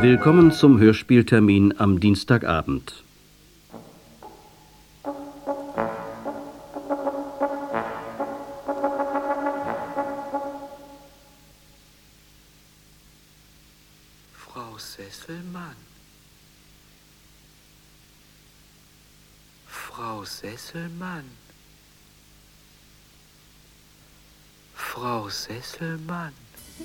Willkommen zum Hörspieltermin am Dienstagabend. Frau Sesselmann. Frau Sesselmann. Frau Sesselmann.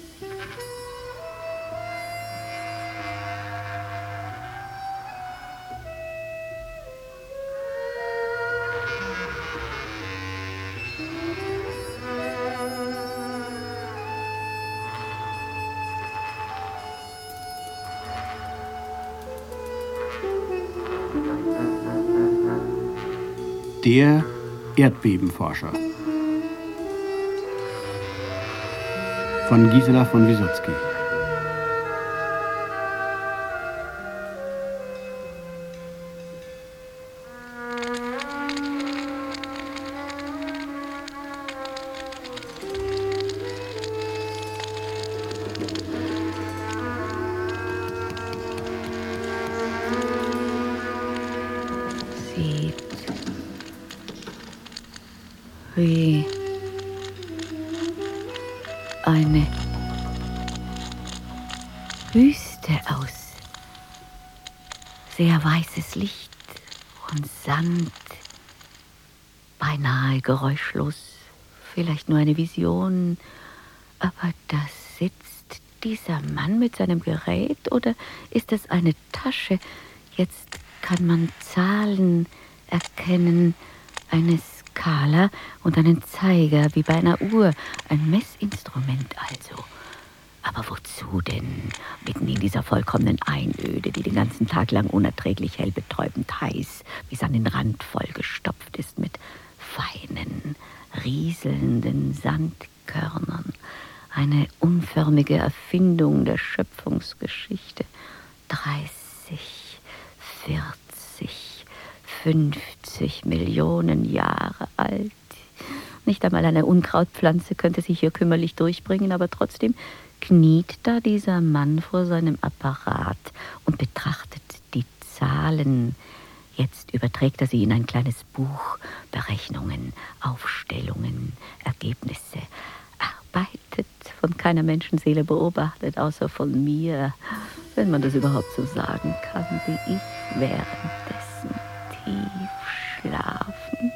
Der Erdbebenforscher von Gisela von Wysocki. Wie eine Wüste aus. Sehr weißes Licht und Sand, beinahe geräuschlos, vielleicht nur eine Vision. Aber da sitzt dieser Mann mit seinem Gerät, oder ist es eine Tasche? Jetzt kann man Zahlen erkennen, eine Skala und einen Zeiger, wie bei einer Uhr. Ein Messinstrument also. Aber wozu denn? Mitten in dieser vollkommenen Einöde, die den ganzen Tag lang unerträglich hell betäubend heiß, bis an den Rand vollgestopft ist mit feinen, rieselnden Sandkörnern. Eine unförmige Erfindung der Schöpfungsgeschichte. 30, 40, 50 Millionen Jahre alt. Nicht einmal eine Unkrautpflanze könnte sich hier kümmerlich durchbringen, aber trotzdem kniet da dieser Mann vor seinem Apparat und betrachtet die Zahlen. Jetzt überträgt er sie in ein kleines Buch. Berechnungen, Aufstellungen, Ergebnisse. Arbeitet, von keiner Menschenseele beobachtet, außer von mir, wenn man das überhaupt so sagen kann, wie ich währenddessen tief schlafend.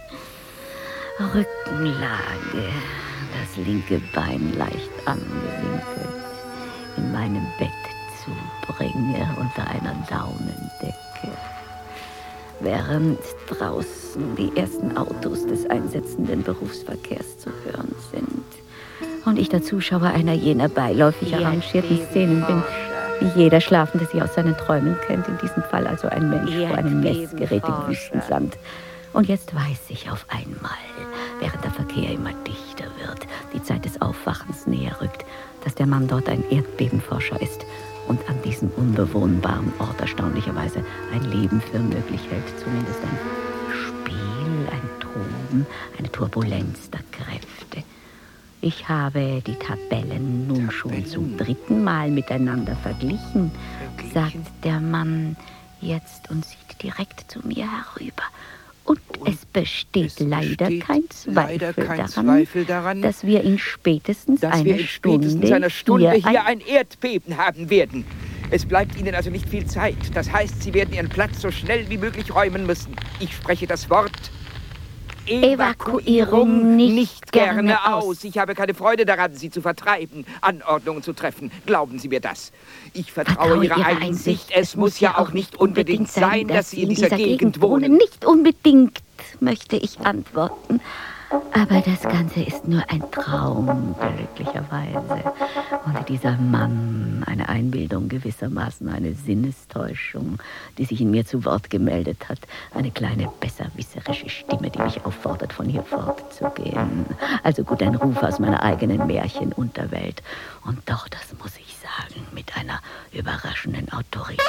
Rückenlage, das linke Bein leicht angewinkelt, in meinem Bett zubringe unter einer Daunendecke, während draußen die ersten Autos des einsetzenden Berufsverkehrs zu hören sind und ich der Zuschauer einer jener beiläufig arrangierten Szenen bin, wie jeder Schlafende sie aus seinen Träumen kennt, in diesem Fall also ein Mensch vor einem Messgerät im Wüstensand. Und jetzt weiß ich auf einmal, während der Verkehr immer dichter wird, die Zeit des Aufwachens näher rückt, dass der Mann dort ein Erdbebenforscher ist und an diesem unbewohnbaren Ort erstaunlicherweise ein Leben für möglich hält, zumindest ein Spiel, ein Toben, eine Turbulenz der Kräfte. Ich habe die Tabellen nun schon zum 3. Mal miteinander verglichen, sagt der Mann jetzt und sieht direkt zu mir herüber. Und es besteht leider kein Zweifel daran, dass wir in spätestens einer Stunde hier ein Erdbeben haben werden. Es bleibt Ihnen also nicht viel Zeit. Das heißt, Sie werden Ihren Platz so schnell wie möglich räumen müssen. Ich spreche das Wort Evakuierung nicht gerne aus. Ich habe keine Freude daran, Sie zu vertreiben, Anordnungen zu treffen. Glauben Sie mir das. Ich vertraue Ihrer Einsicht. Es muss ja auch nicht unbedingt sein, dass Sie in dieser Gegend wohnen. Nicht unbedingt, möchte ich antworten. Aber das Ganze ist nur ein Traum, glücklicherweise. Und dieser Mann, eine Einbildung gewissermaßen, eine Sinnestäuschung, die sich in mir zu Wort gemeldet hat. Eine kleine besserwisserische Stimme, die mich auffordert, von hier fortzugehen. Also gut, ein Ruf aus meiner eigenen Märchenunterwelt. Und doch, das muss ich sagen, mit einer überraschenden Autorität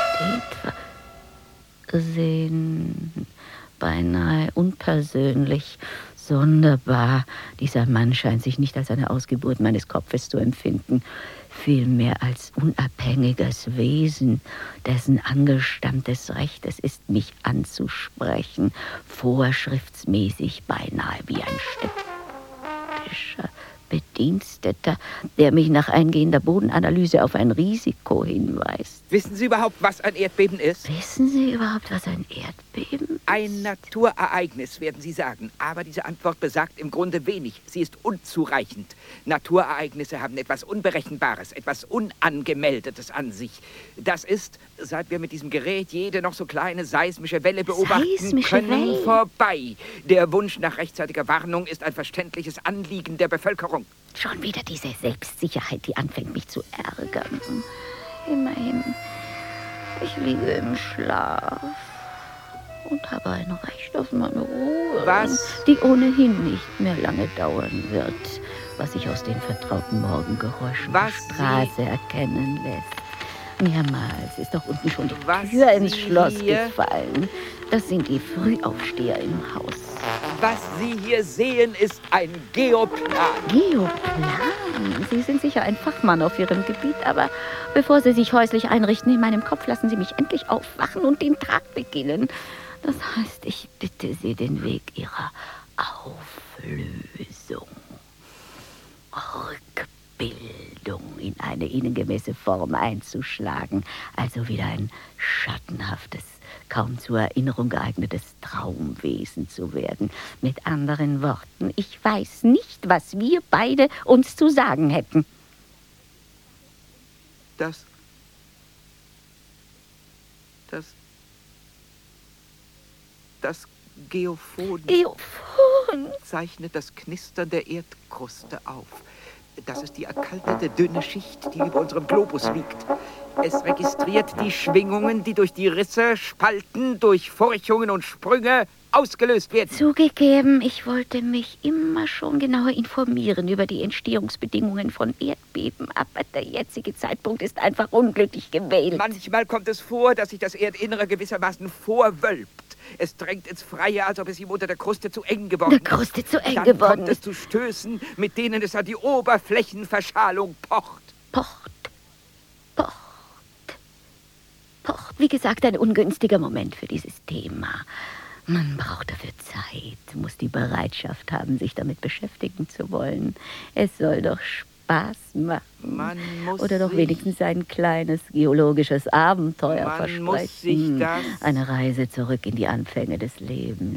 versehen, beinahe unpersönlich. Sonderbar. Dieser Mann scheint sich nicht als eine Ausgeburt meines Kopfes zu empfinden. vielmehr als unabhängiges Wesen, dessen angestammtes Recht es ist, mich anzusprechen, vorschriftsmäßig beinahe wie ein städtischer Bediensteter, der mich nach eingehender Bodenanalyse auf ein Risiko hinweist. Wissen Sie überhaupt, was ein Erdbeben ist? Wissen Sie überhaupt, was ein Erdbeben ist? Ein Naturereignis, werden Sie sagen. Aber diese Antwort besagt im Grunde wenig. Sie ist unzureichend. Naturereignisse haben etwas Unberechenbares, etwas Unangemeldetes an sich. Das ist, seit wir mit diesem Gerät jede noch so kleine seismische Welle beobachten können, vorbei. Der Wunsch nach rechtzeitiger Warnung ist ein verständliches Anliegen der Bevölkerung. Schon wieder diese Selbstsicherheit, die anfängt, mich zu ärgern. Immerhin, ich liege im Schlaf und habe ein Recht auf meine Ruhe, was? Die ohnehin nicht mehr lange dauern wird, was sich aus den vertrauten Morgengeräuschen der Straße erkennen lässt. Mehrmals ist doch unten schon die Tür ins Schloss gefallen. Das sind die Frühaufsteher im Haus. Was Sie hier sehen, ist ein Geoplan. Geoplan? Sie sind sicher ein Fachmann auf Ihrem Gebiet, aber bevor Sie sich häuslich einrichten in meinem Kopf, lassen Sie mich endlich aufwachen und den Tag beginnen. Das heißt, ich bitte Sie, den Weg Ihrer Auflösung, Rückbildung in eine Ihnen gemäße Form einzuschlagen, also wieder ein schattenhaftes, kaum zur Erinnerung geeignetes Traumwesen zu werden. Mit anderen Worten, ich weiß nicht, was wir beide uns zu sagen hätten. Das Geophon zeichnet das Knistern der Erdkruste auf. Das ist die erkaltete, dünne Schicht, die über unserem Globus liegt. Es registriert die Schwingungen, die durch die Risse, Spalten, Durchfurchungen und Sprünge ausgelöst werden. Zugegeben, ich wollte mich immer schon genauer informieren über die Entstehungsbedingungen von Erdbeben, aber der jetzige Zeitpunkt ist einfach unglücklich gewählt. Manchmal kommt es vor, dass sich das Erdinnere gewissermaßen vorwölbt. Es drängt ins Freie, als ob es ihm unter der Kruste zu eng geworden ist. Dann kommt es zu Stößen, mit denen es an die Oberflächenverschalung pocht. Pocht. Wie gesagt, ein ungünstiger Moment für dieses Thema. Man braucht dafür Zeit, muss die Bereitschaft haben, sich damit beschäftigen zu wollen. Es soll doch Spaß machen. Oder doch wenigstens ein kleines geologisches Abenteuer versprechen. Eine Reise zurück in die Anfänge des Lebens.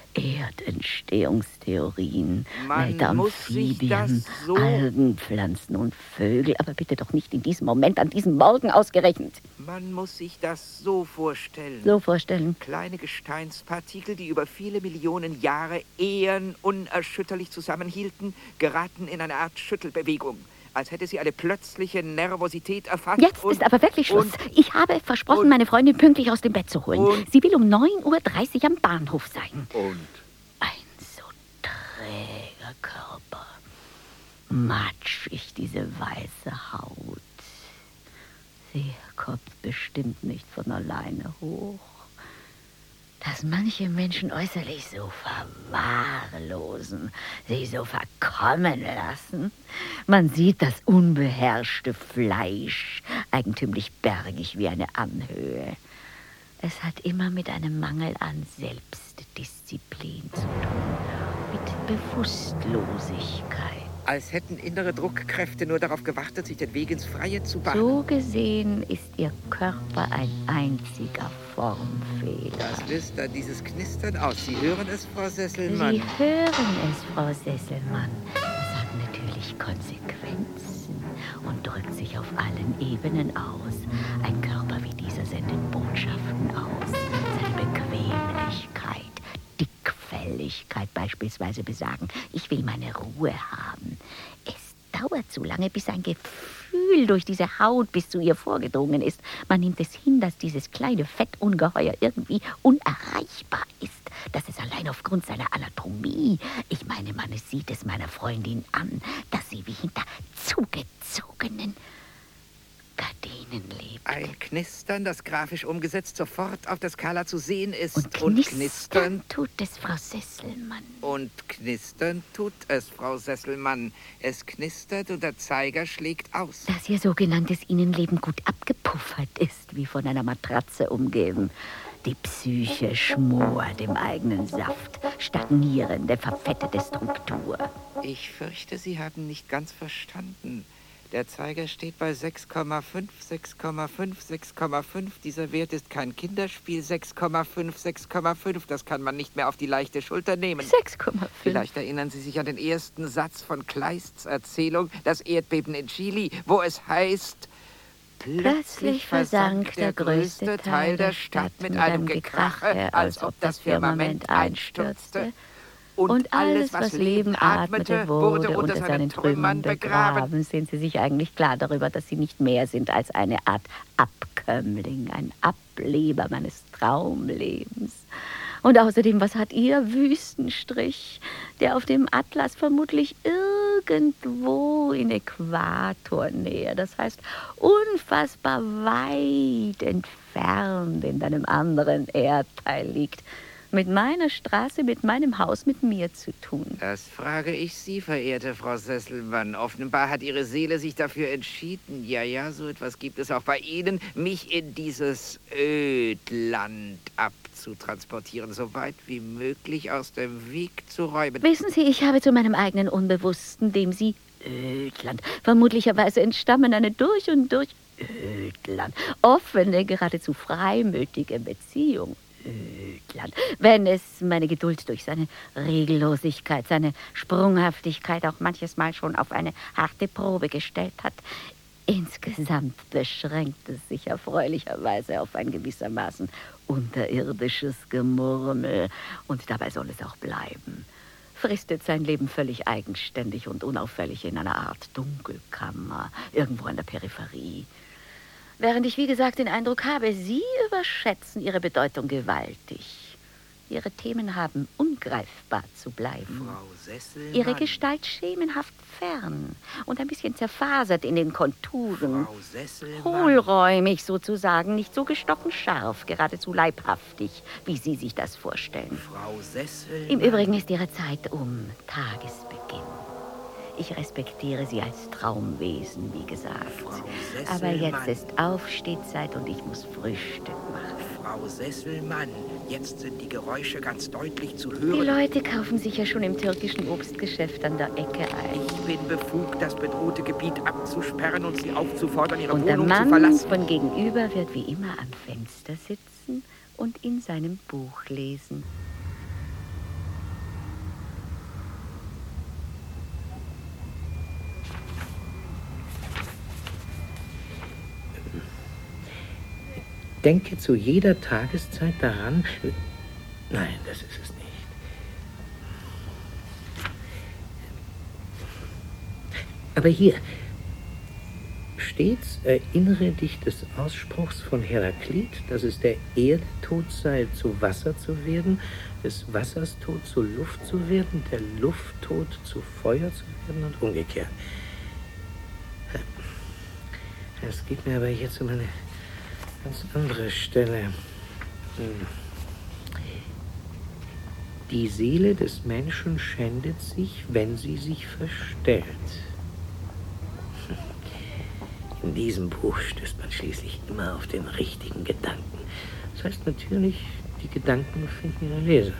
Erdentstehungstheorien, Metamphibien, Algen, Pflanzen und Vögel. Aber bitte doch nicht in diesem Moment, an diesem Morgen ausgerechnet. Man muss sich das so vorstellen. Kleine Gesteinspartikel, die über viele Millionen Jahre unerschütterlich zusammenhielten, geraten in eine Art Schüttelbewegung. Als hätte sie eine plötzliche Nervosität erfasst. Jetzt ist aber wirklich Schluss. Ich habe versprochen, meine Freundin pünktlich aus dem Bett zu holen. Sie will um 9:30 Uhr am Bahnhof sein. Ein so träger Körper. Matschig, diese weiße Haut. Sie kommt bestimmt nicht von alleine hoch. Dass manche Menschen äußerlich so verwahrlosen, sie so verkommen lassen. Man sieht das unbeherrschte Fleisch, eigentümlich bergig wie eine Anhöhe. Es hat immer mit einem Mangel an Selbstdisziplin zu tun, mit Bewusstlosigkeit. Als hätten innere Druckkräfte nur darauf gewartet, sich den Weg ins Freie zu bahnen. So gesehen ist Ihr Körper ein einziger Formfehler. Das löst dann dieses Knistern aus. Sie hören es, Frau Sesselmann? Sie hören es, Frau Sesselmann. Das hat natürlich Konsequenzen und drückt sich auf allen Ebenen aus. Ein Körper wie dieser sendet Botschaften aus. Seine Bequemlichkeit, Dickfelligkeit beispielsweise besagen, ich will meine Ruhe haben. Es dauert zu lange, bis ein Gefühl durch diese Haut bis zu ihr vorgedrungen ist. Man nimmt es hin, dass dieses kleine Fettungeheuer irgendwie unerreichbar ist. Dass es allein aufgrund seiner Anatomie, ich meine, man sieht es meiner Freundin an, dass sie wie hinter zugezogenen Gardinen lebt. Ein Knistern, das grafisch umgesetzt sofort auf der Skala zu sehen ist. Und knistern tut es, Frau Sesselmann. Und knistern tut es, Frau Sesselmann. Es knistert und der Zeiger schlägt aus. Dass Ihr sogenanntes Innenleben gut abgepuffert ist, wie von einer Matratze umgeben. Die Psyche schmort im eigenen Saft, stagnierende, verfettete Struktur. Ich fürchte, Sie haben nicht ganz verstanden. Der Zeiger steht bei 6,5, 6,5, 6,5. Dieser Wert ist kein Kinderspiel. 6,5, 6,5. Das kann man nicht mehr auf die leichte Schulter nehmen. 6,5. Vielleicht erinnern Sie sich an den ersten Satz von Kleists Erzählung, das Erdbeben in Chile, wo es heißt: Plötzlich versank der größte Teil der Stadt mit einem Gekrache, als ob das Firmament einstürzte. Und alles, was Leben atmete, wurde unter seinen Trümmern begraben. Sind Sie sich eigentlich klar darüber, dass Sie nicht mehr sind als eine Art Abkömmling, ein Ableber meines Traumlebens? Und außerdem, was hat Ihr Wüstenstrich, der auf dem Atlas vermutlich irgendwo in Äquatornähe, das heißt unfassbar weit entfernt in einem anderen Erdteil liegt, mit meiner Straße, mit meinem Haus, mit mir zu tun? Das frage ich Sie, verehrte Frau Sesselmann. Offenbar hat Ihre Seele sich dafür entschieden, ja, so etwas gibt es auch bei Ihnen, mich in dieses Ödland abzutransportieren, so weit wie möglich aus dem Weg zu räumen. Wissen Sie, ich habe zu meinem eigenen Unbewussten, dem Sie Ödland vermutlicherweise entstammen, eine durch und durch Ödland, offene, geradezu freimütige Beziehung. Ödland. Wenn es meine Geduld durch seine Regellosigkeit, seine Sprunghaftigkeit auch manches Mal schon auf eine harte Probe gestellt hat. Insgesamt beschränkt es sich erfreulicherweise auf ein gewissermaßen unterirdisches Gemurmel. Und dabei soll es auch bleiben. Fristet sein Leben völlig eigenständig und unauffällig in einer Art Dunkelkammer, irgendwo an der Peripherie. Während ich, wie gesagt, den Eindruck habe, Sie überschätzen Ihre Bedeutung gewaltig. Ihre Themen haben ungreifbar zu bleiben. Frau Sesselmann. Ihre Gestalt schemenhaft fern und ein bisschen zerfasert in den Konturen. Frau Sesselmann. Hohlräumig sozusagen, nicht so gestochen scharf, geradezu leibhaftig, wie Sie sich das vorstellen. Frau Sesselmann. Im Übrigen ist Ihre Zeit Tagesbeginn. Ich respektiere Sie als Traumwesen, wie gesagt. Aber jetzt ist Aufstehzeit und ich muss Frühstück machen. Frau Sesselmann, jetzt sind die Geräusche ganz deutlich zu Die hören. Leute kaufen sich ja schon im türkischen Obstgeschäft an der Ecke ein. Ich bin befugt, das bedrohte Gebiet abzusperren und Sie aufzufordern, Ihre Und der Wohnung zu Mann verlassen. von gegenüber wird wie immer am Fenster sitzen und in seinem Buch lesen. Denke zu jeder Tageszeit daran. Nein, das ist es nicht. Aber hier. Stets erinnere dich des Ausspruchs von Heraklit, dass es der Erde tot sei, zu Wasser zu werden, des Wassers tot zu Luft zu werden, der Luft tot zu Feuer zu werden und umgekehrt. Es geht mir aber jetzt um eine ganz andere Stelle. Die Seele des Menschen schändet sich, wenn sie sich verstellt. In diesem Buch stößt man schließlich immer auf den richtigen Gedanken. Das heißt natürlich, die Gedanken finden ihre Leser.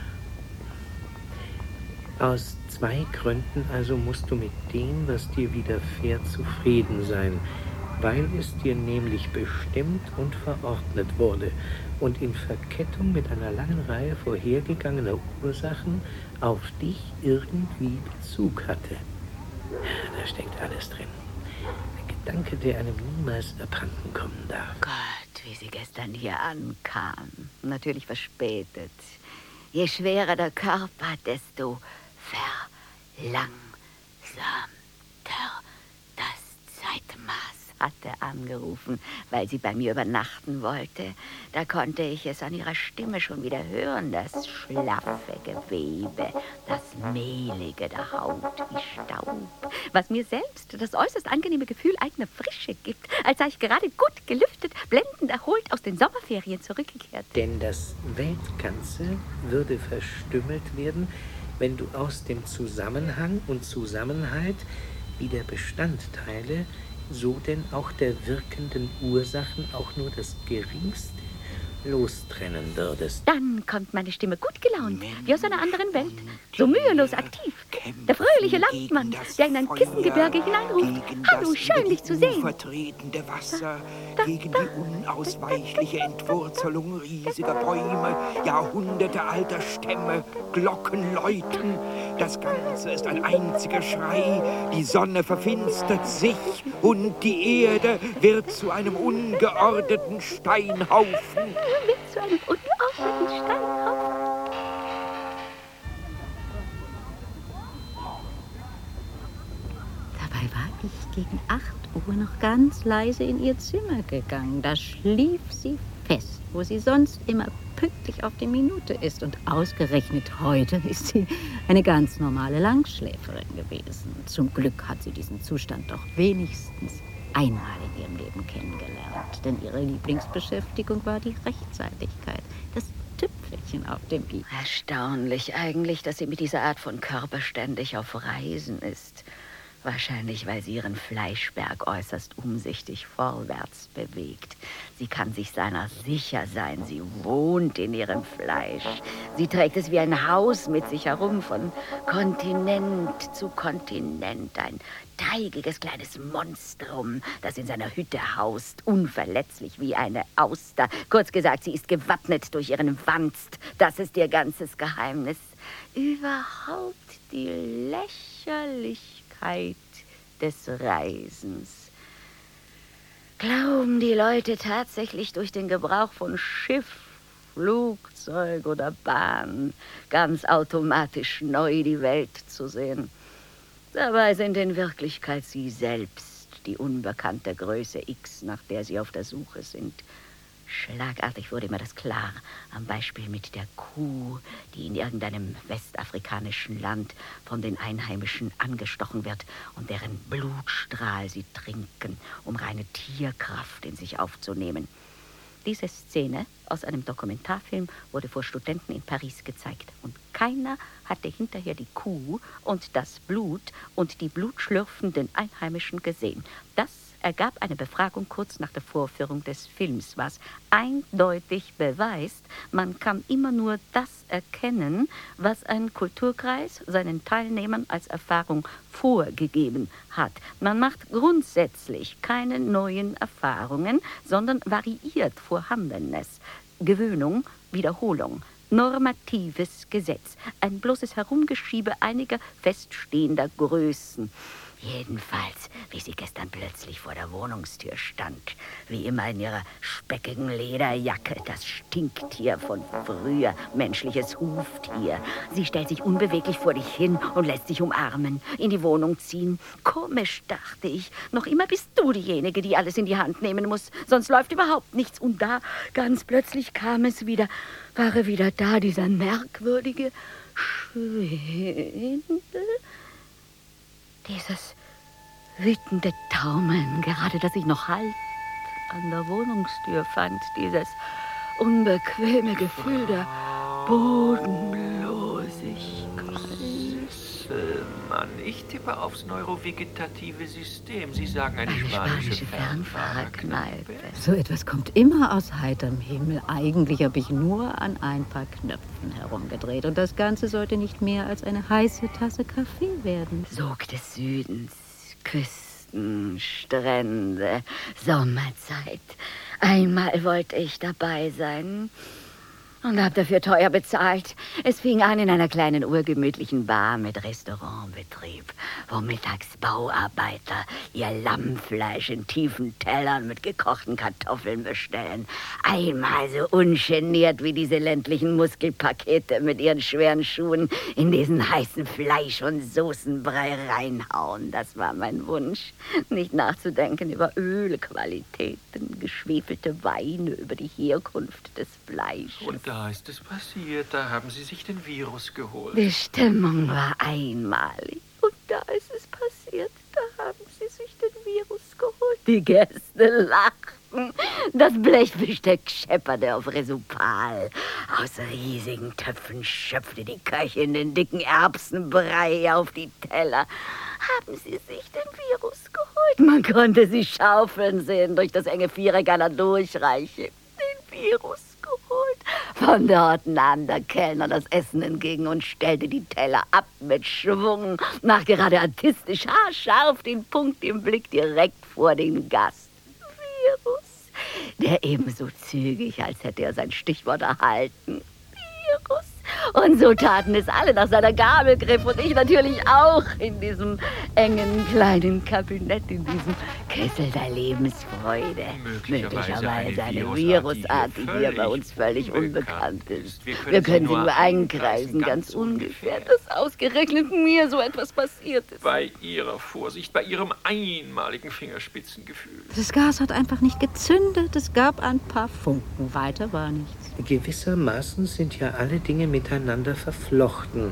Aus 2 Gründen also musst du mit dem, was dir widerfährt, zufrieden sein, weil es dir nämlich bestimmt und verordnet wurde und in Verkettung mit einer langen Reihe vorhergegangener Ursachen auf dich irgendwie Bezug hatte. Da steckt alles drin. Ein Gedanke, der einem niemals abhanden kommen darf. Gott, wie sie gestern hier ankam. Natürlich verspätet. Je schwerer der Körper, desto verlangsamter das Zeitmaß. hatte angerufen, weil sie bei mir übernachten wollte. Da konnte ich es an ihrer Stimme schon wieder hören, das schlaffe Gewebe, das mehlige der Haut wie Staub, was mir selbst das äußerst angenehme Gefühl eigener Frische gibt, als sei ich gerade gut gelüftet, blendend erholt aus den Sommerferien zurückgekehrt. Denn das Weltganze würde verstümmelt werden, wenn du aus dem Zusammenhang und Zusammenhalt wie der Bestandteile, so denn auch der wirkenden Ursachen auch nur das Geringste lostrennen würdest. Dann kommt meine Stimme gut gelaunt, wie aus einer anderen Welt, so mühelos aktiv. Der fröhliche Landmann, der in ein Kissengebirge hineinruft, hallo, schön, dich zu sehen. Vertretende Wasser, gegen die unausweichliche Entwurzelung riesiger Bäume, Jahrhunderte alter Stämme, Glocken läuten. Das Ganze ist ein einziger Schrei. Die Sonne verfinstert sich und die Erde wird zu einem ungeordneten Steinhaufen. Wird zu einem ungeordneten Steinhaufen. Dabei war ich gegen 8 Uhr noch ganz leise in ihr Zimmer gegangen. Da schlief sie fest, wo sie sonst immer pünktlich auf die Minute ist. Und ausgerechnet heute ist sie eine ganz normale Langschläferin gewesen. Zum Glück hat sie diesen Zustand doch wenigstens einmal in ihrem Leben kennengelernt. Denn ihre Lieblingsbeschäftigung war die Rechtzeitigkeit. Das Tüpfelchen auf dem i. Erstaunlich eigentlich, dass sie mit dieser Art von Körper ständig auf Reisen ist. Wahrscheinlich, weil sie ihren Fleischberg äußerst umsichtig vorwärts bewegt. Sie kann sich seiner sicher sein. Sie wohnt in ihrem Fleisch. Sie trägt es wie ein Haus mit sich herum, von Kontinent zu Kontinent. Ein teigiges kleines Monstrum, das in seiner Hütte haust, unverletzlich wie eine Auster. Kurz gesagt, sie ist gewappnet durch ihren Wanst. Das ist ihr ganzes Geheimnis. Überhaupt die Lächerlichkeit des Reisens. Glauben die Leute tatsächlich durch den Gebrauch von Schiff, Flugzeug oder Bahn ganz automatisch neu die Welt zu sehen? Dabei sind in Wirklichkeit sie selbst die unbekannte Größe X, nach der sie auf der Suche sind. Schlagartig wurde mir das klar, am Beispiel mit der Kuh, die in irgendeinem westafrikanischen Land von den Einheimischen angestochen wird und deren Blutstrahl sie trinken, um reine Tierkraft in sich aufzunehmen. Diese Szene aus einem Dokumentarfilm wurde vor Studenten in Paris gezeigt. Und keiner hatte hinterher die Kuh und das Blut und die blutschlürfenden Einheimischen gesehen. Das ergab eine Befragung kurz nach der Vorführung des Films, was eindeutig beweist, man kann immer nur das erkennen, was ein Kulturkreis seinen Teilnehmern als Erfahrung vorgegeben hat. Man macht grundsätzlich keine neuen Erfahrungen, sondern variiert Vorhandenes. Gewöhnung, Wiederholung, normatives Gesetz, ein bloßes Herumgeschiebe einiger feststehender Größen. Jedenfalls, wie sie gestern plötzlich vor der Wohnungstür stand, wie immer in ihrer speckigen Lederjacke, das Stinktier von früher, menschliches Huftier. Sie stellt sich unbeweglich vor dich hin und lässt sich umarmen, in die Wohnung ziehen. Komisch, dachte ich, noch immer bist du diejenige, die alles in die Hand nehmen muss, sonst läuft überhaupt nichts. Und da, ganz plötzlich war er wieder da, dieser merkwürdige Schwindel. Dieses wütende Taumeln, gerade das ich noch Halt an der Wohnungstür fand, dieses unbequeme Gefühl der Bodenlosigkeit. Mann, ich tippe aufs neurovegetative System. Sie sagen eine spanische Fernfahrerkneipe. So etwas kommt immer aus heiterem Himmel. Eigentlich habe ich nur an ein paar Knöpfen herumgedreht. Und das Ganze sollte nicht mehr als eine heiße Tasse Kaffee werden. Sog des Südens, Küsten, Strände, Sommerzeit. Einmal wollte ich dabei sein. Und hab dafür teuer bezahlt. Es fing an in einer kleinen urgemütlichen Bar mit Restaurantbetrieb, wo mittags Bauarbeiter ihr Lammfleisch in tiefen Tellern mit gekochten Kartoffeln bestellen. Einmal so ungeniert wie diese ländlichen Muskelpakete mit ihren schweren Schuhen in diesen heißen Fleisch- und Soßenbrei reinhauen. Das war mein Wunsch. Nicht nachzudenken über Ölqualitäten, geschwefelte Weine, über die Herkunft des Fleisches. Und da ist es passiert. Da haben Sie sich den Virus geholt. Die Stimmung war einmalig. Und da ist es passiert. Da haben Sie sich den Virus geholt. Die Gäste lachten. Das Blechbesteck schepperte auf Resupal. Aus riesigen Töpfen schöpfte die Köchin den dicken Erbsenbrei auf die Teller. Haben Sie sich den Virus geholt? Man konnte sie schaufeln sehen durch das enge Viereck einer Durchreiche. Den Virus geholt. Von dort nahm der Kellner das Essen entgegen und stellte die Teller ab mit Schwung, nachgerade artistisch, haarscharf, den Punkt im Blick direkt vor den Gast. Virus, der ebenso zügig, als hätte er sein Stichwort erhalten. Virus. Und so taten es alle nach seiner Gabel griff und ich natürlich auch in diesem engen kleinen Kabinett, in diesem Kessel der Lebensfreude. Möglicherweise eine Virusart, die hier bei uns völlig unbekannt ist. Wir können sie nur einkreisen, ganz ungefähr, dass ausgerechnet mir so etwas passiert ist. Bei Ihrer Vorsicht, bei Ihrem einmaligen Fingerspitzengefühl. Das Gas hat einfach nicht gezündet. Es gab ein paar Funken. Weiter war nichts. Gewissermaßen sind ja alle Dinge miteinander verflochten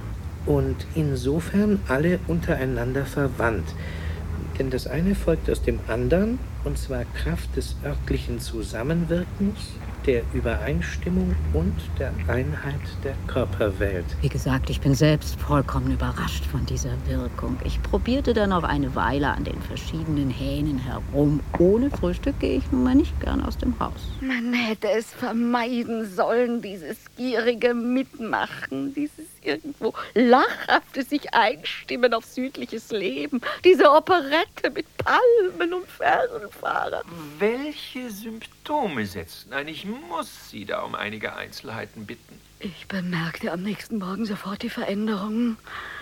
und insofern alle untereinander verwandt. Denn das eine folgt aus dem anderen, und zwar Kraft des örtlichen Zusammenwirkens, der Übereinstimmung und der Einheit der Körperwelt. Wie gesagt, ich bin selbst vollkommen überrascht von dieser Wirkung. Ich probierte dann auf eine Weile an den verschiedenen Hähnen herum. Ohne Frühstück gehe ich nun mal nicht gern aus dem Haus. Man hätte es vermeiden sollen, dieses gierige Mitmachen, dieses irgendwo lachhafte sich einstimmen auf südliches Leben, diese Operette mit Palmen und Fernfahrer. Welche Symptome setzten ein? Ich muss Sie da um einige Einzelheiten bitten. Ich bemerkte am nächsten Morgen sofort die Veränderung.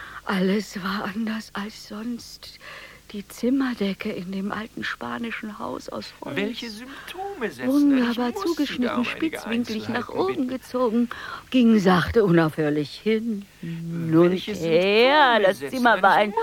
Alles war anders als sonst. Die Zimmerdecke in dem alten spanischen Haus aus Holz. Welche Symptome setzten wunderbar zugeschnitten, spitzwinklig nach oben gezogen, ging sachte unaufhörlich hin und her. Das Zimmer war ein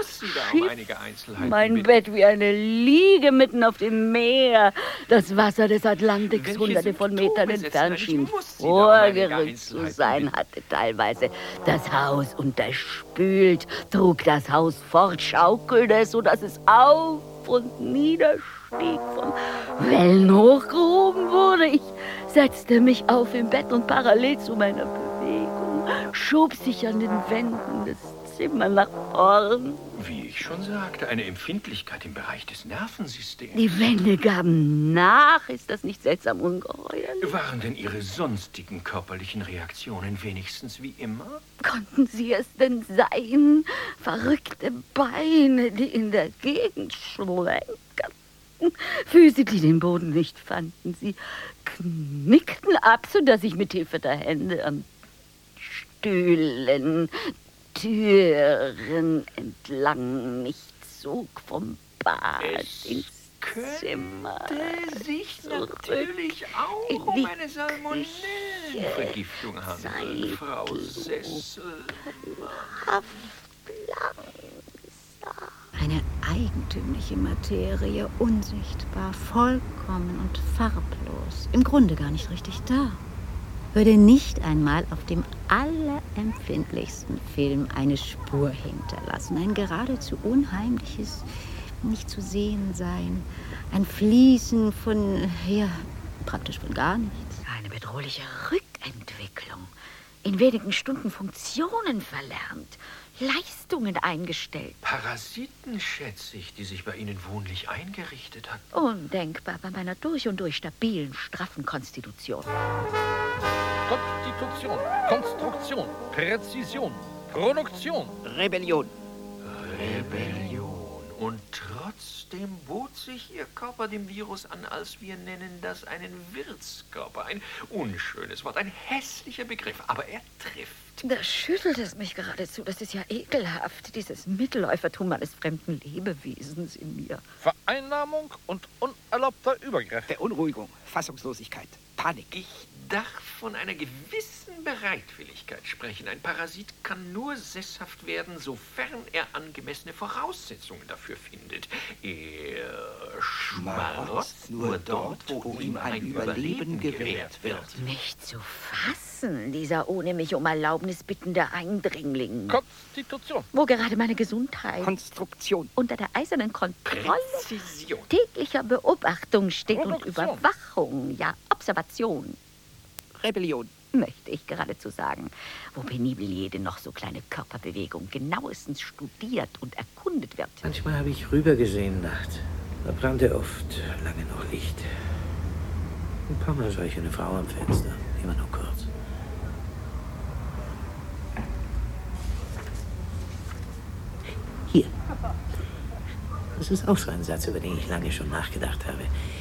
Schiff, mein Bett wie eine Liege mitten auf dem Meer. Das Wasser des Atlantiks hunderte von Metern entfernt schien vorgerückt zu sein, hatte teilweise das Haus unterspült, trug das Haus fort, schaukelte es, sodass es auf und niederstieg, von Wellen hochgehoben wurde. Ich setzte mich auf im Bett und parallel zu meiner Bewegung schob sich an den Wänden des Zimmers nach vorn. Wie ich schon sagte, eine Empfindlichkeit im Bereich des Nervensystems. Die Wände gaben nach. Ist das nicht seltsam ungeheuerlich? Waren denn Ihre sonstigen körperlichen Reaktionen wenigstens wie immer? Konnten sie es denn sein? Verrückte Beine, die in der Gegend schlenkerten. Füße, die den Boden nicht fanden. Sie knickten ab, sodass ich mit Hilfe der Hände an Stühlen, Türen entlang mich zog vom Bad ins Zimmer. Könnte sich natürlich auch um eine Salmonellenvergiftung handeln, Frau Sessel. Eine eigentümliche Materie, unsichtbar, vollkommen und farblos. Im Grunde gar nicht richtig da. Würde nicht einmal auf dem allerempfindlichsten Film eine Spur hinterlassen. Ein geradezu unheimliches nicht zu sehen sein. Ein Fließen von, ja, praktisch von gar nichts. Eine bedrohliche Rückentwicklung. In wenigen Stunden Funktionen verlernt. Leistungen eingestellt. Parasiten, schätze ich, die sich bei Ihnen wohnlich eingerichtet hat. Undenkbar bei meiner durch und durch stabilen, straffen Konstitution. Konstitution, Konstruktion, Präzision, Produktion. Rebellion. Rebellion. Und trotz Trotzdem bot sich Ihr Körper dem Virus an, als wir nennen das einen Wirtskörper. Ein unschönes Wort, ein hässlicher Begriff, aber er trifft. Da schüttelt es mich geradezu. Das ist ja ekelhaft, dieses Mittelläufertum eines fremden Lebewesens in mir. Vereinnahmung und unerlaubter Übergriff. Beunruhigung, Fassungslosigkeit, Panik. Ich darf von einer gewissen Bereitwilligkeit sprechen. Ein Parasit kann nur sesshaft werden, sofern er angemessene Voraussetzungen dafür findet. Er schmarotzt nur dort, wo ihm ein Überleben gewährt wird. Nicht zu fassen, dieser ohne mich um Erlaubnis bittende Eindringling. Konstitution. Wo gerade meine Gesundheit Konstruktion. unter der eisernen Kontrolle Präzision. täglicher Beobachtung steht und Produktion. Überwachung, ja, Observation, Rebellion. möchte ich geradezu sagen, wo penibel jede noch so kleine Körperbewegung genauestens studiert und erkundet wird. Manchmal habe ich rübergesehen nachts. Da brannte oft lange noch Licht. Ein paar Mal sah ich eine Frau am Fenster, immer nur kurz. Hier. Das ist auch so ein Satz, über den ich lange schon nachgedacht habe.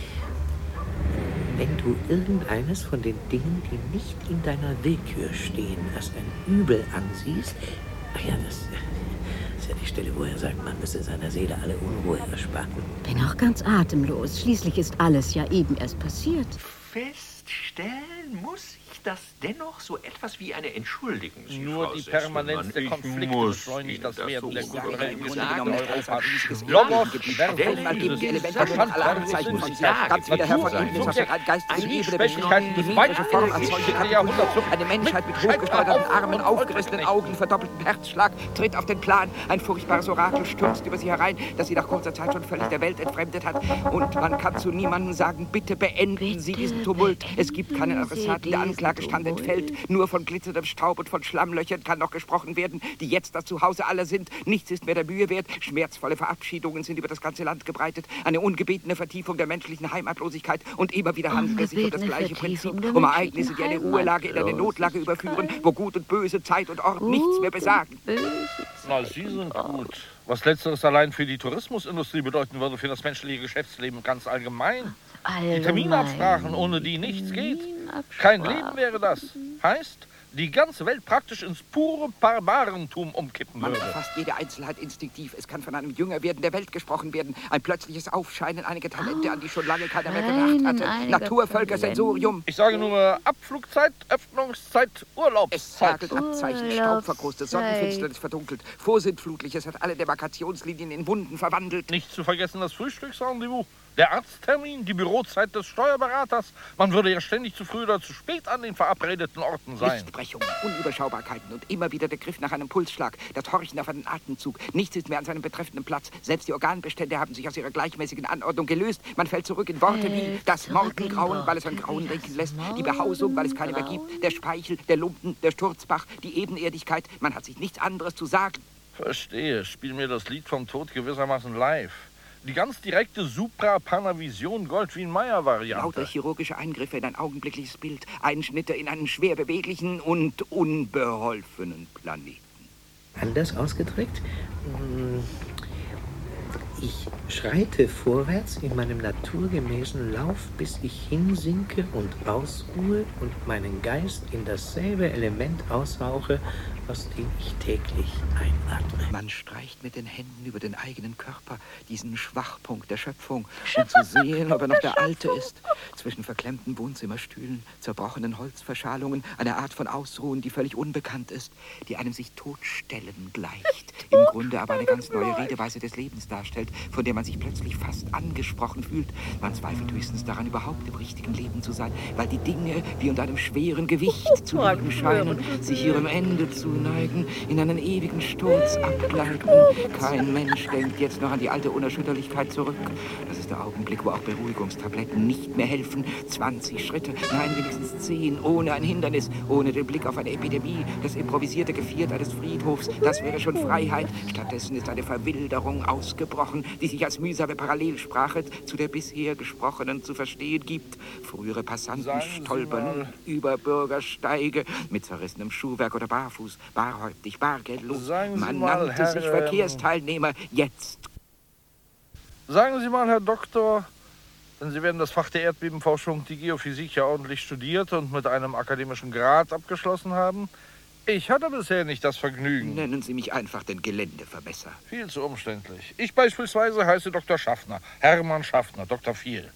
Wenn du irgendeines von den Dingen, die nicht in deiner Willkür stehen, als ein Übel ansiehst, ach ja, das ist ja die Stelle, wo er sagt, man müsse seiner Seele alle Unruhe ersparen. Bin auch ganz atemlos. Schließlich ist alles ja eben erst passiert. Feststellen muss ich, dass dennoch so etwas wie eine Entschuldigung Sie, Nur Frau die Sesselmann. Permanenz der Ich Konflikte muss beschleunigt Ihnen das Werden der so kulturellen sagen. Geschichte Europas. Logos, Werbung, man geben die Elemente und Verstand, alle Anzeichen von Sagen. ganz wieder Herr von Natur, Ihnen, das rein geistige Ebene Schwierigkeiten die des metrische Form als weiten solche Geschichte Katapult, Jahrhunderts. eine Menschheit mit hochgesteuerten Armen, aufgerissenen Augen, verdoppeltem Herzschlag, tritt auf den Plan, ein furchtbares Orakel stürzt über sie herein, das sie nach kurzer Zeit schon völlig der Welt entfremdet hat, und man kann zu niemandem sagen, bitte beenden Sie diesen Tumult, es gibt keinen Adressaten, der Anklagestand entfällt, nur von glitzerndem Staub und von Schlammlöchern kann noch gesprochen werden, die jetzt das Zuhause aller sind, nichts ist mehr der Mühe wert, schmerzvolle Verabschiedungen sind über das ganze Land gebreitet, eine ungebetene Vertiefung der menschlichen Heimatlosigkeit, und immer wieder handelt es sich um das gleiche Prinzip, um Ereignisse, die eine Ruhelage in eine Notlage überführen, wo Gut und Böse, Zeit und Ort nichts mehr besagen. Na, Sie sind gut. Was Letzteres allein für die Tourismusindustrie bedeuten würde, für das menschliche Geschäftsleben ganz allgemein. Die Terminabsprachen, ohne die nichts geht. Kein Leben wäre das. Heißt, die ganze Welt praktisch ins pure Barbarentum umkippen Man würde. erfasst jede Einzelheit instinktiv. Es kann von einem Jüngerwerden der Welt gesprochen werden. Ein plötzliches Aufscheinen einiger Talente, an die schon lange keiner mehr gedacht hatte. Naturvölkersensorium. Ich sage nur Abflugzeit, Öffnungszeit, Es Urlaubszeit. hagelt Abzeichen, Staub verkrustet, Sonnenfinsternis verdunkelt. Vorsinnflutlich, es hat alle Demarkationslinien in Wunden verwandelt. Nicht zu vergessen das Frühstücksrendezvous, der Arzttermin, die Bürozeit des Steuerberaters. Man würde ja ständig zu früh oder zu spät an den verabredeten Orten sein. Lichtbrechungen, Unüberschaubarkeiten und immer wieder der Griff nach einem Pulsschlag, das Horchen auf einen Atemzug. Nichts ist mehr an seinem betreffenden Platz. Selbst die Organbestände haben sich aus ihrer gleichmäßigen Anordnung gelöst. Man fällt zurück in Worte wie das Morgengrauen, weil es an Grauen denken lässt, die Behausung, weil es keine mehr gibt, der Speichel, der Lumpen, der Sturzbach, die Ebenerdigkeit. Man hat sich nichts anderes zu sagen. Verstehe. Spiel mir das Lied vom Tod gewissermaßen live. Die ganz direkte Supra-Panavision Goldwyn-Mayer-Variante. Lauter chirurgische Eingriffe in ein augenblickliches Bild, Einschnitte in einen schwer beweglichen und unbeholfenen Planeten. Anders ausgedrückt, ich schreite vorwärts in meinem naturgemäßen Lauf, bis ich hinsinke und ausruhe und meinen Geist in dasselbe Element aushauche, aus dem ich täglich einatme. Man streicht mit den Händen über den eigenen Körper, diesen Schwachpunkt der Schöpfung, um zu sehen, ob er noch der alte ist. Zwischen verklemmten Wohnzimmerstühlen, zerbrochenen Holzverschalungen, eine Art von Ausruhen, die völlig unbekannt ist, die einem sich totstellen gleicht. Im Grunde aber eine ganz neue Redeweise des Lebens darstellt, von der man sich plötzlich fast angesprochen fühlt. Man zweifelt höchstens daran, überhaupt im richtigen Leben zu sein, weil die Dinge wie unter einem schweren Gewicht zu liegen scheinen, sich ihrem Ende zu neigen, in einen ewigen Sturz abgleiten. Kein Mensch denkt jetzt noch an die alte Unerschütterlichkeit zurück. Das ist der Augenblick, wo auch Beruhigungstabletten nicht mehr helfen. 20 Schritte, nein, wenigstens 10, ohne ein Hindernis, ohne den Blick auf eine Epidemie, das improvisierte Geviert eines Friedhofs, das wäre schon Freiheit. Stattdessen ist eine Verwilderung ausgebrochen, die sich als mühsame Parallelsprache zu der bisher gesprochenen zu verstehen gibt. Frühere Passanten stolpern über Bürgersteige mit zerrissenem Schuhwerk oder barfuß, barhäuptig, bargeldlos. Man nannte sich Verkehrsteilnehmer. Jetzt Sagen Sie mal, Herr Doktor, denn Sie werden das Fach der Erdbebenforschung, die Geophysik, ja ordentlich studiert und mit einem akademischen Grad abgeschlossen haben. Ich hatte bisher nicht das Vergnügen. Nennen Sie mich einfach den Geländevermesser. Viel zu umständlich. Ich beispielsweise heiße Dr. Schaffner, Hermann Schaffner, Dr. Viel.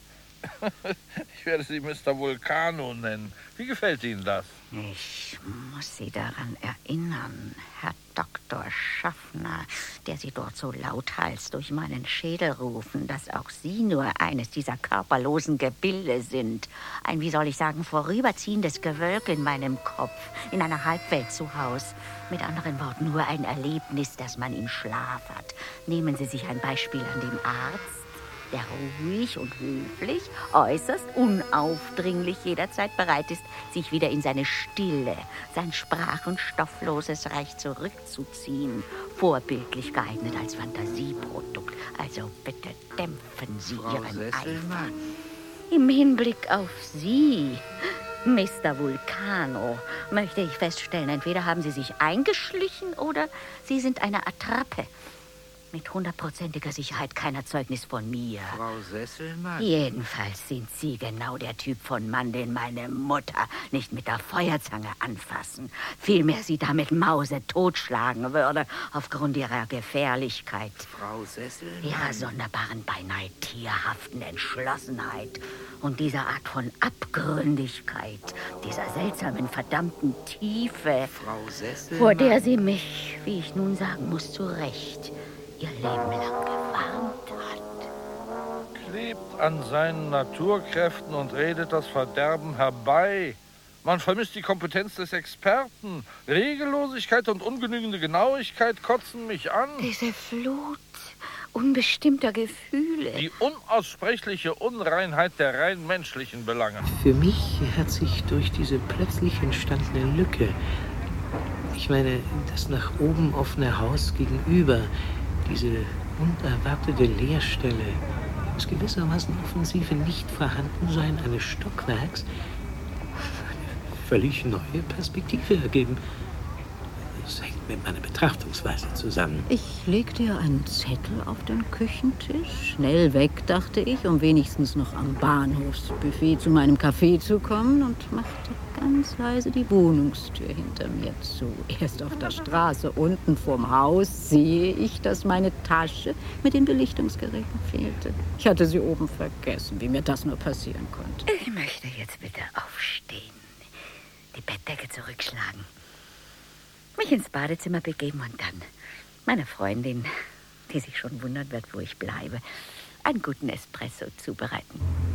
Ich werde Sie Mr. Vulcano nennen. Wie gefällt Ihnen das? Ich muss Sie daran erinnern, Herr Dr. Schaffner, der Sie dort so lauthals durch meinen Schädel rufen, dass auch Sie nur eines dieser körperlosen Gebilde sind. Ein, wie soll ich sagen, vorüberziehendes Gewölk in meinem Kopf, in einer Halbwelt zu Haus. Mit anderen Worten, nur ein Erlebnis, das man im Schlaf hat. Nehmen Sie sich ein Beispiel an dem Arzt, der ruhig und höflich, äußerst unaufdringlich jederzeit bereit ist, sich wieder in seine Stille, sein sprach- und stoffloses Reich zurückzuziehen. Vorbildlich geeignet als Fantasieprodukt. Also bitte dämpfen Sie Frau Ihren Sesselmann. Eifer. Im Hinblick auf Sie, Mr. Vulcano, möchte ich feststellen, entweder haben Sie sich eingeschlichen oder Sie sind eine Attrappe. Mit 100%iger Sicherheit kein Erzeugnis von mir. Frau Sesselmann. Jedenfalls sind Sie genau der Typ von Mann, den meine Mutter nicht mit der Feuerzange anfassen, vielmehr sie damit Mause totschlagen würde, aufgrund ihrer Gefährlichkeit. Frau Sesselmann. Ihrer sonderbaren, beinahe tierhaften Entschlossenheit und dieser Art von Abgründigkeit, dieser seltsamen, verdammten Tiefe, Frau Sesselmann. vor der Sie mich, wie ich nun sagen muss, zu Recht ihr Leben lang gewarnt hat. Klebt an seinen Naturkräften und redet das Verderben herbei. Man vermisst die Kompetenz des Experten. Regellosigkeit und ungenügende Genauigkeit kotzen mich an. Diese Flut unbestimmter Gefühle. Die unaussprechliche Unreinheit der rein menschlichen Belange. Für mich hat sich durch diese plötzlich entstandene Lücke, ich meine, das nach oben offene Haus gegenüber, diese unerwartete Leerstelle, das gewissermaßen offensive Nichtvorhandensein eines Stockwerks, eine völlig neue Perspektive ergeben. Das hängt mit meiner Betrachtungsweise zusammen. Ich legte ihr einen Zettel auf den Küchentisch. Schnell weg, dachte ich, um wenigstens noch am Bahnhofsbuffet zu meinem Café zu kommen, und machte ganz leise die Wohnungstür hinter mir zu. Erst auf der Straße unten vorm Haus sehe ich, dass meine Tasche mit den Belichtungsgeräten fehlte. Ich hatte sie oben vergessen, wie mir das nur passieren konnte. Ich möchte jetzt bitte aufstehen, die Bettdecke zurückschlagen, mich ins Badezimmer begeben und dann meiner Freundin, die sich schon wundern wird, wo ich bleibe, einen guten Espresso zubereiten.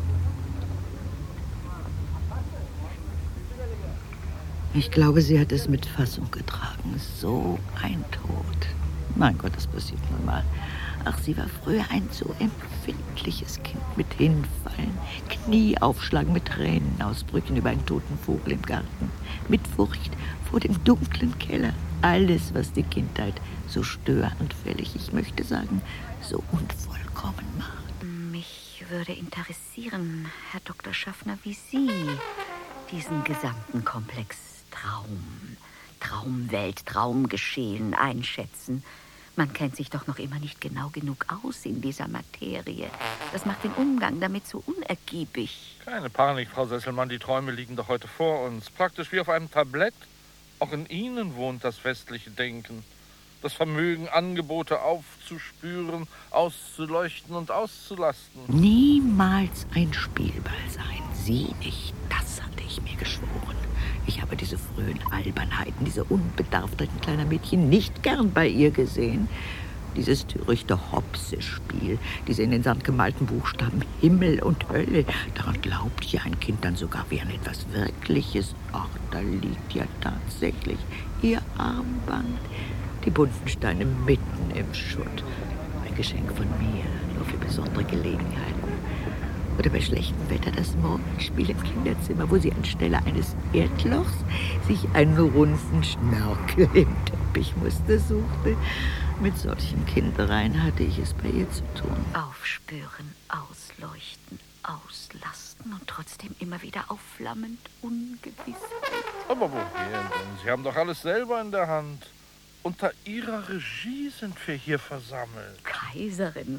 Ich glaube, sie hat es mit Fassung getragen. So ein Tod. Mein Gott, das passiert nun mal. Ach, sie war früher ein so empfindliches Kind mit Hinfallen, Knie aufschlagen, mit Tränenausbrüchen über einen toten Vogel im Garten, mit Furcht vor dem dunklen Keller. Alles, was die Kindheit so störanfällig, ich möchte sagen, so unvollkommen macht. Mich würde interessieren, Herr Dr. Schaffner, wie Sie diesen gesamten Komplex Traumwelt, Traumgeschehen einschätzen. Man kennt sich doch noch immer nicht genau genug aus in dieser Materie. Das macht den Umgang damit so unergiebig. Keine Panik, Frau Sesselmann, die Träume liegen doch heute vor uns. Praktisch wie auf einem Tablett. Auch in Ihnen wohnt das westliche Denken. Das Vermögen, Angebote aufzuspüren, auszuleuchten und auszulasten. Niemals ein Spielball sein. Sie nicht. Das hatte ich mir geschworen. Ich habe diese frühen Albernheiten, diese Unbedarftheit kleiner Mädchen nicht gern bei ihr gesehen. Dieses törichte Hopse-Spiel, diese in den Sand gemalten Buchstaben Himmel und Hölle. Daran glaubt ja ein Kind dann sogar wie an etwas Wirkliches. Ach, da liegt ja tatsächlich ihr Armband. Die bunten Steine mitten im Schutt. Ein Geschenk von mir, nur für besondere Gelegenheiten. Oder bei schlechtem Wetter das Morgenspiel im Kinderzimmer, wo sie anstelle eines Erdlochs sich einen runden Schnörkel im Teppichmuster suchte. Mit solchen Kindereien hatte ich es bei ihr zu tun. Aufspüren, ausleuchten, auslasten und trotzdem immer wieder aufflammend Ungewissheit. Aber woher denn? Sie haben doch alles selber in der Hand. Unter Ihrer Regie sind wir hier versammelt. Kaiserin,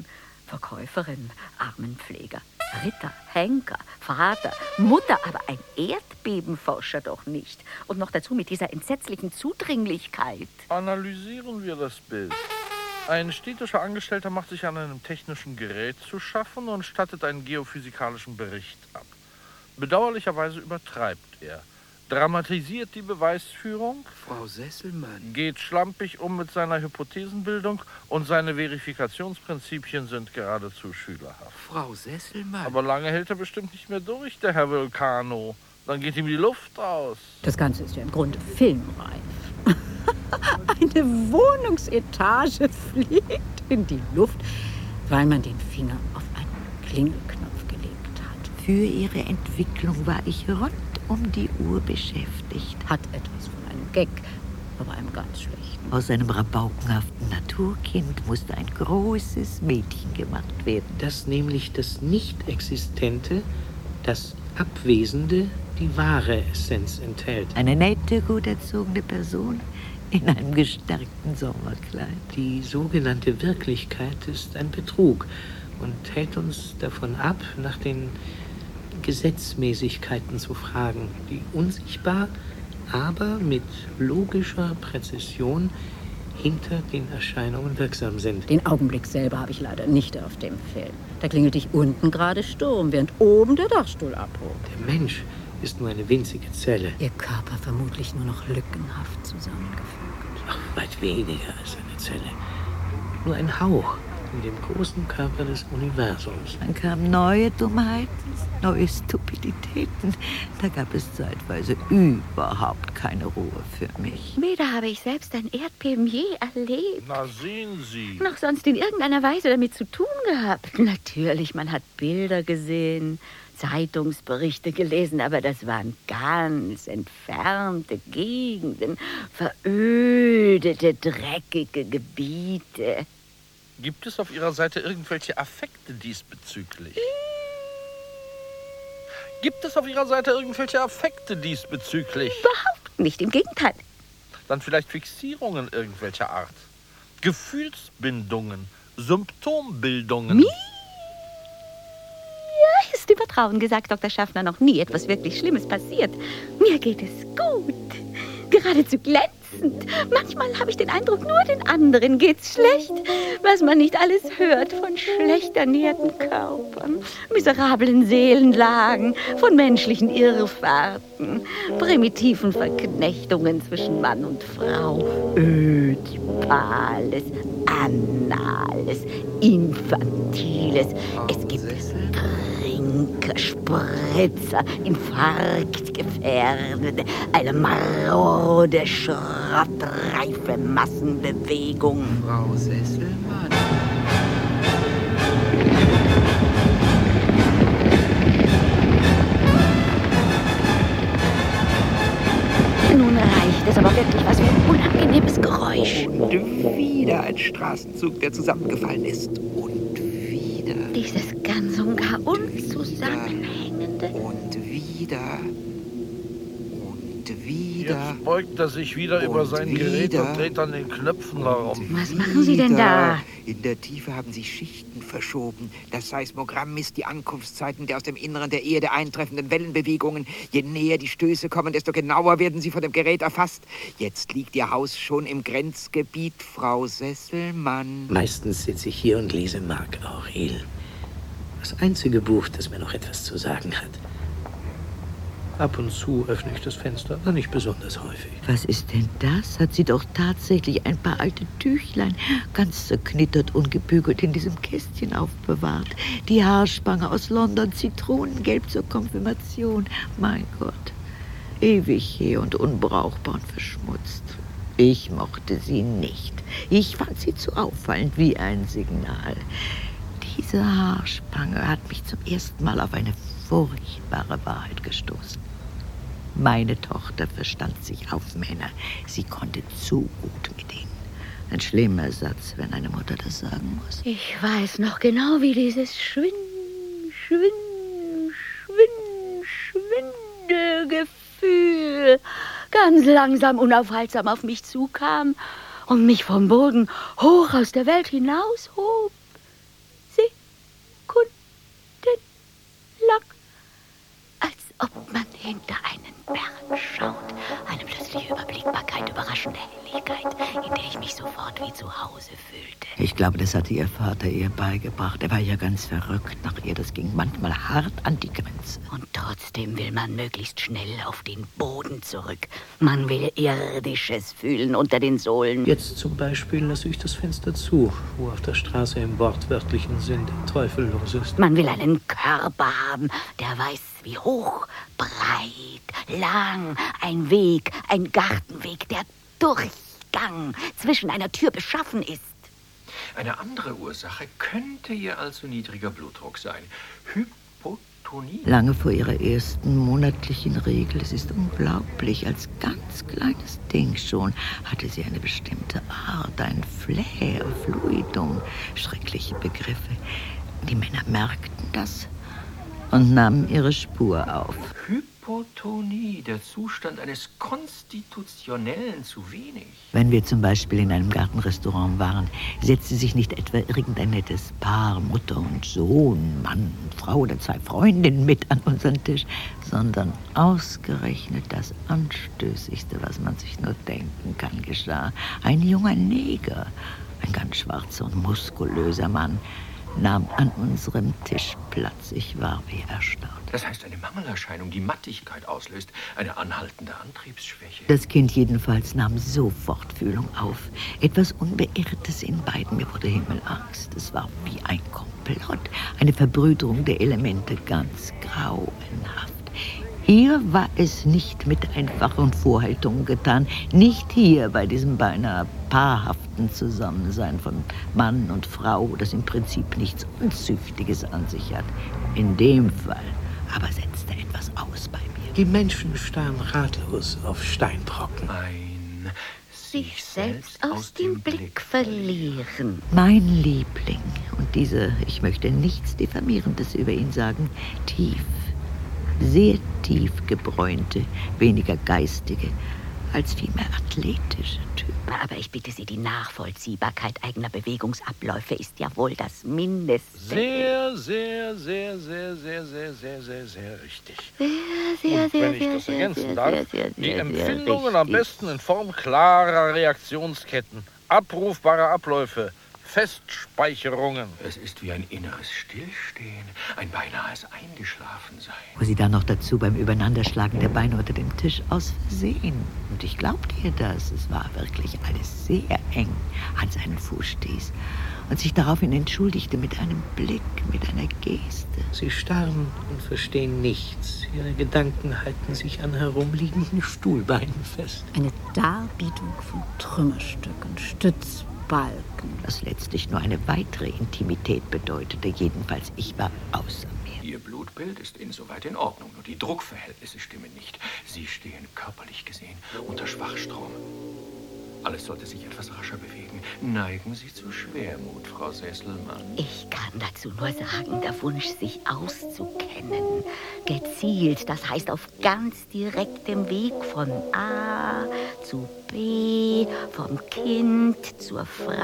Verkäuferin, Armenpfleger, Ritter, Henker, Vater, Mutter, aber ein Erdbebenforscher doch nicht. Und noch dazu mit dieser entsetzlichen Zudringlichkeit. Analysieren wir das Bild. Ein städtischer Angestellter macht sich an einem technischen Gerät zu schaffen und stattet einen geophysikalischen Bericht ab. Bedauerlicherweise übertreibt er, dramatisiert die Beweisführung, Frau Sesselmann, geht schlampig um mit seiner Hypothesenbildung und seine Verifikationsprinzipien sind geradezu schülerhaft. Frau Sesselmann. Aber lange hält er bestimmt nicht mehr durch, der Herr Vulcano. Dann geht ihm die Luft aus. Das Ganze ist ja im Grunde filmreif. Eine Wohnungsetage fliegt in die Luft, weil man den Finger auf einen Klingelknopf gelegt hat. Für ihre Entwicklung war ich rund um die Uhr beschäftigt. Hat etwas von einem Gag, aber einem ganz schlechten. Aus einem rabaukenhaften Naturkind musste ein großes Mädchen gemacht werden. Dass nämlich das Nicht-Existente, das Abwesende, die wahre Essenz enthält. Eine nette, gut erzogene Person in einem gestärkten Sommerkleid. Die sogenannte Wirklichkeit ist ein Betrug und hält uns davon ab, nach den Gesetzmäßigkeiten zu fragen, die unsichtbar, aber mit logischer Präzision hinter den Erscheinungen wirksam sind. Den Augenblick selber habe ich leider nicht auf dem Film. Da klingelt dich unten gerade Sturm, während oben der Dachstuhl abhob. Der Mensch ist nur eine winzige Zelle. Ihr Körper vermutlich nur noch lückenhaft zusammengefügt. Ach, weit weniger als eine Zelle. Nur ein Hauch in dem großen Körper des Universums. Dann kamen neue Dummheiten, neue Stupiditäten. Da gab es zeitweise überhaupt keine Ruhe für mich. Weder habe ich selbst ein Erdbeben je erlebt. Na, sehen Sie. Noch sonst in irgendeiner Weise damit zu tun gehabt. Natürlich, man hat Bilder gesehen, Zeitungsberichte gelesen, aber das waren ganz entfernte Gegenden, verödete, dreckige Gebiete. Gibt es auf Ihrer Seite irgendwelche Affekte diesbezüglich? Gibt es auf Ihrer Seite irgendwelche Affekte diesbezüglich? Überhaupt nicht, im Gegenteil. Dann vielleicht Fixierungen irgendwelcher Art. Gefühlsbindungen, Symptombildungen. Mir ist über Trauen gesagt, Dr. Schaffner, noch nie etwas wirklich Schlimmes passiert. Mir geht es gut, geradezu glänzend. Manchmal habe ich den Eindruck, nur den anderen geht's schlecht. Was man nicht alles hört von schlecht ernährten Körpern, miserablen Seelenlagen, von menschlichen Irrfahrten, primitiven Verknechtungen zwischen Mann und Frau, Ödipales, Anales, Infantiles. Es gibt Trinker, Spritzer, Infarktgefährdete, eine marode, schrottreife Massenbewegung. Frau Sesselmann. Nun reicht es aber wirklich, was für ein unangenehmes Geräusch. Und wieder ein Straßenzug, der zusammengefallen ist. Und wieder. Dieses ganz und gar unzusammenhängende. Und wieder. Und wieder. Jetzt beugt er sich wieder über sein Gerät und dreht an den Knöpfen herum. Was machen Sie denn da? In der Tiefe haben sich Schichten verschoben. Das Seismogramm misst die Ankunftszeiten der aus dem Inneren der Erde eintreffenden Wellenbewegungen. Je näher die Stöße kommen, desto genauer werden sie von dem Gerät erfasst. Jetzt liegt Ihr Haus schon im Grenzgebiet, Frau Sesselmann. Meistens sitze ich hier und lese Marc Aurel. Das einzige Buch, das mir noch etwas zu sagen hat. Ab und zu öffne ich das Fenster, aber nicht besonders häufig. Was ist denn das? Hat sie doch tatsächlich ein paar alte Tüchlein, ganz zerknittert und gebügelt, in diesem Kästchen aufbewahrt. Die Haarspange aus London, zitronengelb zur Konfirmation. Mein Gott, ewig her und unbrauchbar und verschmutzt. Ich mochte sie nicht. Ich fand sie zu auffallend wie ein Signal. Diese Haarspange hat mich zum ersten Mal auf eine furchtbare Wahrheit gestoßen. Meine Tochter verstand sich auf Männer. Sie konnte zu gut mit ihnen. Ein schlimmer Satz, wenn eine Mutter das sagen muss. Ich weiß noch genau, wie dieses Schwindelgefühl ganz langsam, unaufhaltsam auf mich zukam und mich vom Boden hoch aus der Welt hinaushob. Sie hinter einen Berg schaut. Eine plötzliche Überblickbarkeit, überraschende Helligkeit, in der ich mich sofort wie zu Hause fühlte. Ich glaube, das hatte ihr Vater ihr beigebracht. Er war ja ganz verrückt nach ihr. Das ging manchmal hart an die Grenze. Und trotzdem will man möglichst schnell auf den Boden zurück. Man will Irdisches fühlen unter den Sohlen. Jetzt zum Beispiel lasse ich das Fenster zu, wo auf der Straße im wortwörtlichen Sinn der Teufel los ist. Man will einen Körper haben, der weiß, wie hoch, breit, lang, ein Weg, ein Gartenweg, der Durchgang zwischen einer Tür beschaffen ist. Eine andere Ursache könnte ihr also niedriger Blutdruck sein. Hypotonie. Lange vor ihrer ersten monatlichen Regel, es ist unglaublich, als ganz kleines Ding schon, hatte sie eine bestimmte Art, ein Flair, Fluidum, schreckliche Begriffe. Die Männer merkten das und nahmen ihre Spur auf. Hypotonie, der Zustand eines konstitutionellen zu wenig. Wenn wir zum Beispiel in einem Gartenrestaurant waren, setzte sich nicht etwa irgendein nettes Paar, Mutter und Sohn, Mann und Frau oder 2 Freundinnen mit an unseren Tisch, sondern ausgerechnet das Anstößigste, was man sich nur denken kann, geschah. Ein junger Neger, ein ganz schwarzer und muskulöser Mann, nahm an unserem Tisch Platz. Ich war wie erstaunt. Das heißt eine Mangelerscheinung, die Mattigkeit auslöst, eine anhaltende Antriebsschwäche. Das Kind jedenfalls nahm sofort Fühlung auf. Etwas Unbeirrtes in beiden. Mir wurde Himmelangst. Es war wie ein Komplott, eine Verbrüderung der Elemente, ganz grauenhaft. Hier war es nicht mit einfachen Vorhaltungen getan, nicht hier bei diesem beinahe paarhaften Zusammensein von Mann und Frau, das im Prinzip nichts Unzüchtiges an sich hat. In dem Fall aber setzte etwas aus bei mir. Die Menschen starren ratlos auf Steinbrocken. Ein sich selbst aus dem Blick verlieren. Mein Liebling, und diese, ich möchte nichts Diffamierendes über ihn sagen, sehr tief gebräunte, weniger geistige, als vielmehr athletische Typ. Aber ich bitte Sie, die Nachvollziehbarkeit eigener Bewegungsabläufe ist ja wohl das Mindeste. Sehr richtig. Und wenn ich das ergänzen darf, die Empfindungen am besten in Form klarer Reaktionsketten, abrufbarer Abläufe, Festspeicherungen. Es ist wie ein inneres Stillstehen, ein beinahes Eingeschlafensein. Wo sie dann noch dazu beim Übereinanderschlagen der Beine unter dem Tisch aus Versehen. Und ich glaubte ihr das. Es war wirklich alles sehr eng an seinen Fuß stieß. Und sich daraufhin entschuldigte mit einem Blick, mit einer Geste. Sie starren und verstehen nichts. Ihre Gedanken halten sich an herumliegenden Stuhlbeinen fest. Eine Darbietung von Trümmerstücken, Stützbalken. Was letztlich nur eine weitere Intimität bedeutete. Jedenfalls, ich war außer mir. Ihr Blutbild ist insoweit in Ordnung, nur die Druckverhältnisse stimmen nicht. Sie stehen körperlich gesehen unter Schwachstrom. Alles sollte sich etwas rascher bewegen. Neigen Sie zu Schwermut, Frau Sesselmann? Ich kann dazu nur sagen, der Wunsch, sich auszukennen. Gezielt, das heißt auf ganz direktem Weg von A zu B, vom Kind zur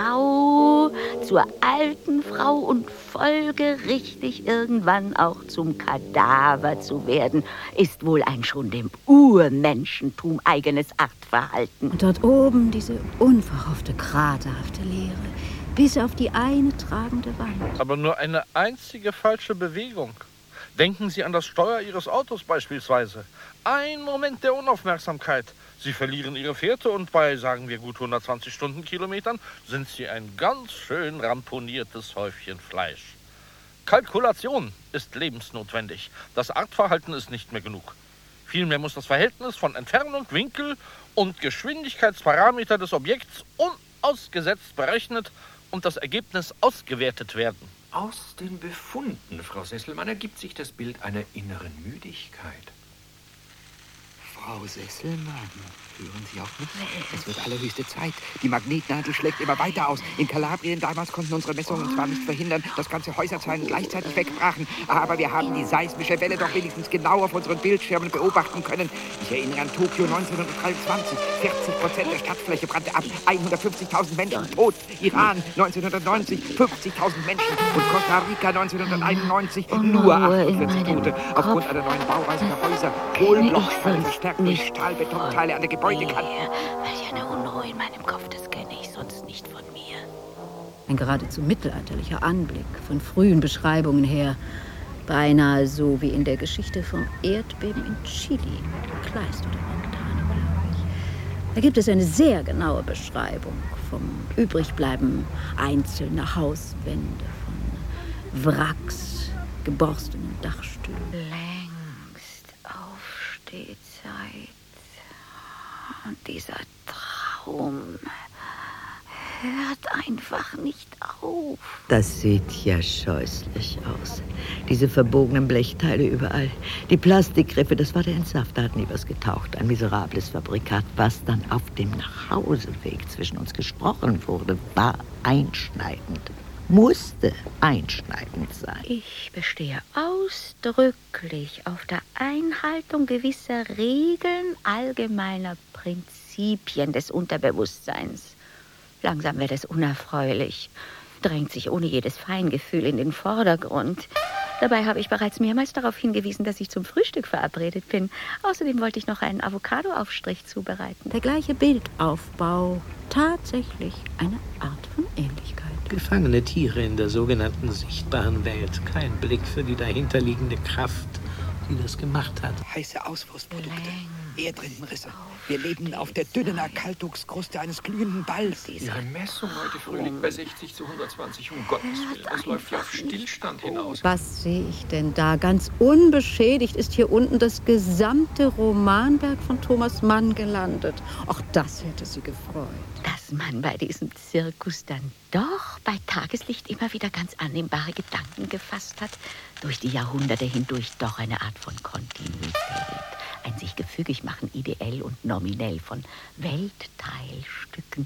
Frau, zur alten Frau und folgerichtig irgendwann auch zum Kadaver zu werden, ist wohl ein schon dem Urmenschentum eigenes Artverhalten. Und dort oben diese unverhoffte, kraterhafte Leere, bis auf die eine tragende Wand. Aber nur eine einzige falsche Bewegung. Denken Sie an das Steuer Ihres Autos beispielsweise. Ein Moment der Unaufmerksamkeit. Sie verlieren Ihre Fährte und bei, sagen wir, gut 120 Stundenkilometern sind Sie ein ganz schön ramponiertes Häufchen Fleisch. Kalkulation ist lebensnotwendig. Das Artverhalten ist nicht mehr genug. Vielmehr muss das Verhältnis von Entfernung, Winkel und Geschwindigkeitsparameter des Objekts unausgesetzt berechnet und das Ergebnis ausgewertet werden. Aus den Befunden, Frau Sesselmann, ergibt sich das Bild einer inneren Müdigkeit. Frau Sesselmann, hören Sie auf mich? Es wird allerhöchste Zeit. Die Magnetnadel schlägt immer weiter aus. In Kalabrien damals konnten unsere Messungen zwar nicht verhindern, dass ganze Häuserzeilen gleichzeitig wegbrachen, aber wir haben die seismische Welle doch wenigstens genau auf unseren Bildschirmen beobachten können. Ich erinnere an Tokio 1923. 40% der Stadtfläche brannte ab. 150.000 Menschen tot. Iran 1990. 50.000 Menschen. Und Costa Rica 1991. Nur 48 Tote. Aufgrund einer neuen Bauweise der Häuser. Hohlblockfälle verstärkt durch Stahlbetonteile an der Gebäudekante. Welch eine Unruhe in meinem Kopf, das kenne ich sonst nicht von mir. Ein geradezu mittelalterlicher Anblick, von frühen Beschreibungen her. Beinahe so wie in der Geschichte vom Erdbeben in Chile, Kleist oder Montana, glaube ich. Da gibt es eine sehr genaue Beschreibung vom Übrigbleiben einzelner Hauswände, von Wracks, geborstenen Dachstühlen. Längst Aufstehzeit. Und dieser Traum hört einfach nicht auf. Das sieht ja scheußlich aus. Diese verbogenen Blechteile überall. Die Plastikgriffe, das war der Entsafter, hat nie was getaucht. Ein miserables Fabrikat. Was dann auf dem Nachhauseweg zwischen uns gesprochen wurde, war einschneidend. Musste einschneidend sein. Ich bestehe ausdrücklich auf der Einhaltung gewisser Regeln allgemeiner Prinzipien des Unterbewusstseins. Langsam wird es unerfreulich, drängt sich ohne jedes Feingefühl in den Vordergrund. Dabei habe ich bereits mehrmals darauf hingewiesen, dass ich zum Frühstück verabredet bin. Außerdem wollte ich noch einen Avocado-Aufstrich zubereiten. Der gleiche Bildaufbau, tatsächlich eine Art von Ähnlichkeit. Gefangene Tiere in der sogenannten sichtbaren Welt. Kein Blick für die dahinterliegende Kraft, die das gemacht hat. Heiße Auswurfsprodukte, Erdrindenrisse. Wir leben auf der dünnen Erkaltungskruste eines glühenden Balls. Ihre Messung heute früh liegt bei 60 zu 120, um Gottes Willen. Das läuft ja auf Stillstand hinaus. Was sehe ich denn da? Ganz unbeschädigt ist hier unten das gesamte Romanwerk von Thomas Mann gelandet. Auch das hätte sie gefreut. Dass man bei diesem Zirkus dann doch bei Tageslicht immer wieder ganz annehmbare Gedanken gefasst hat, durch die Jahrhunderte hindurch doch eine Art von Kontinuität, ein sich gefügig machen ideell und nominell von Weltteilstücken,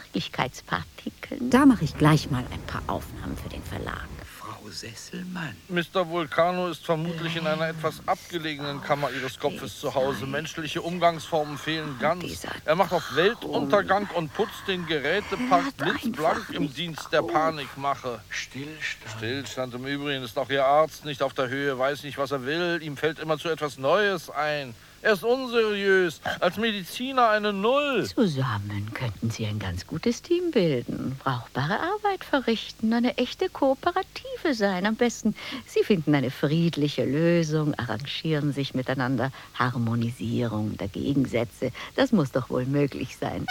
Wirklichkeitspartikeln. Da mache ich gleich mal ein paar Aufnahmen für den Verlag. Frau Sesselmann. Mr. Vulcano ist vermutlich in einer etwas abgelegenen Kammer Ihres Kopfes zu Hause. Menschliche Umgangsformen fehlen ganz. Er macht auf Weltuntergang und putzt den Gerätepark blitzblank im Dienst der Panikmache. Stillstand im Übrigen ist auch Ihr Arzt nicht auf der Höhe, weiß nicht, was er will. Ihm fällt immer zu etwas Neues ein. Er ist unseriös, als Mediziner eine Null. Zusammen könnten Sie ein ganz gutes Team bilden, brauchbare Arbeit verrichten, eine echte Kooperative sein. Am besten, Sie finden eine friedliche Lösung, arrangieren sich miteinander, Harmonisierung der Gegensätze. Das muss doch wohl möglich sein.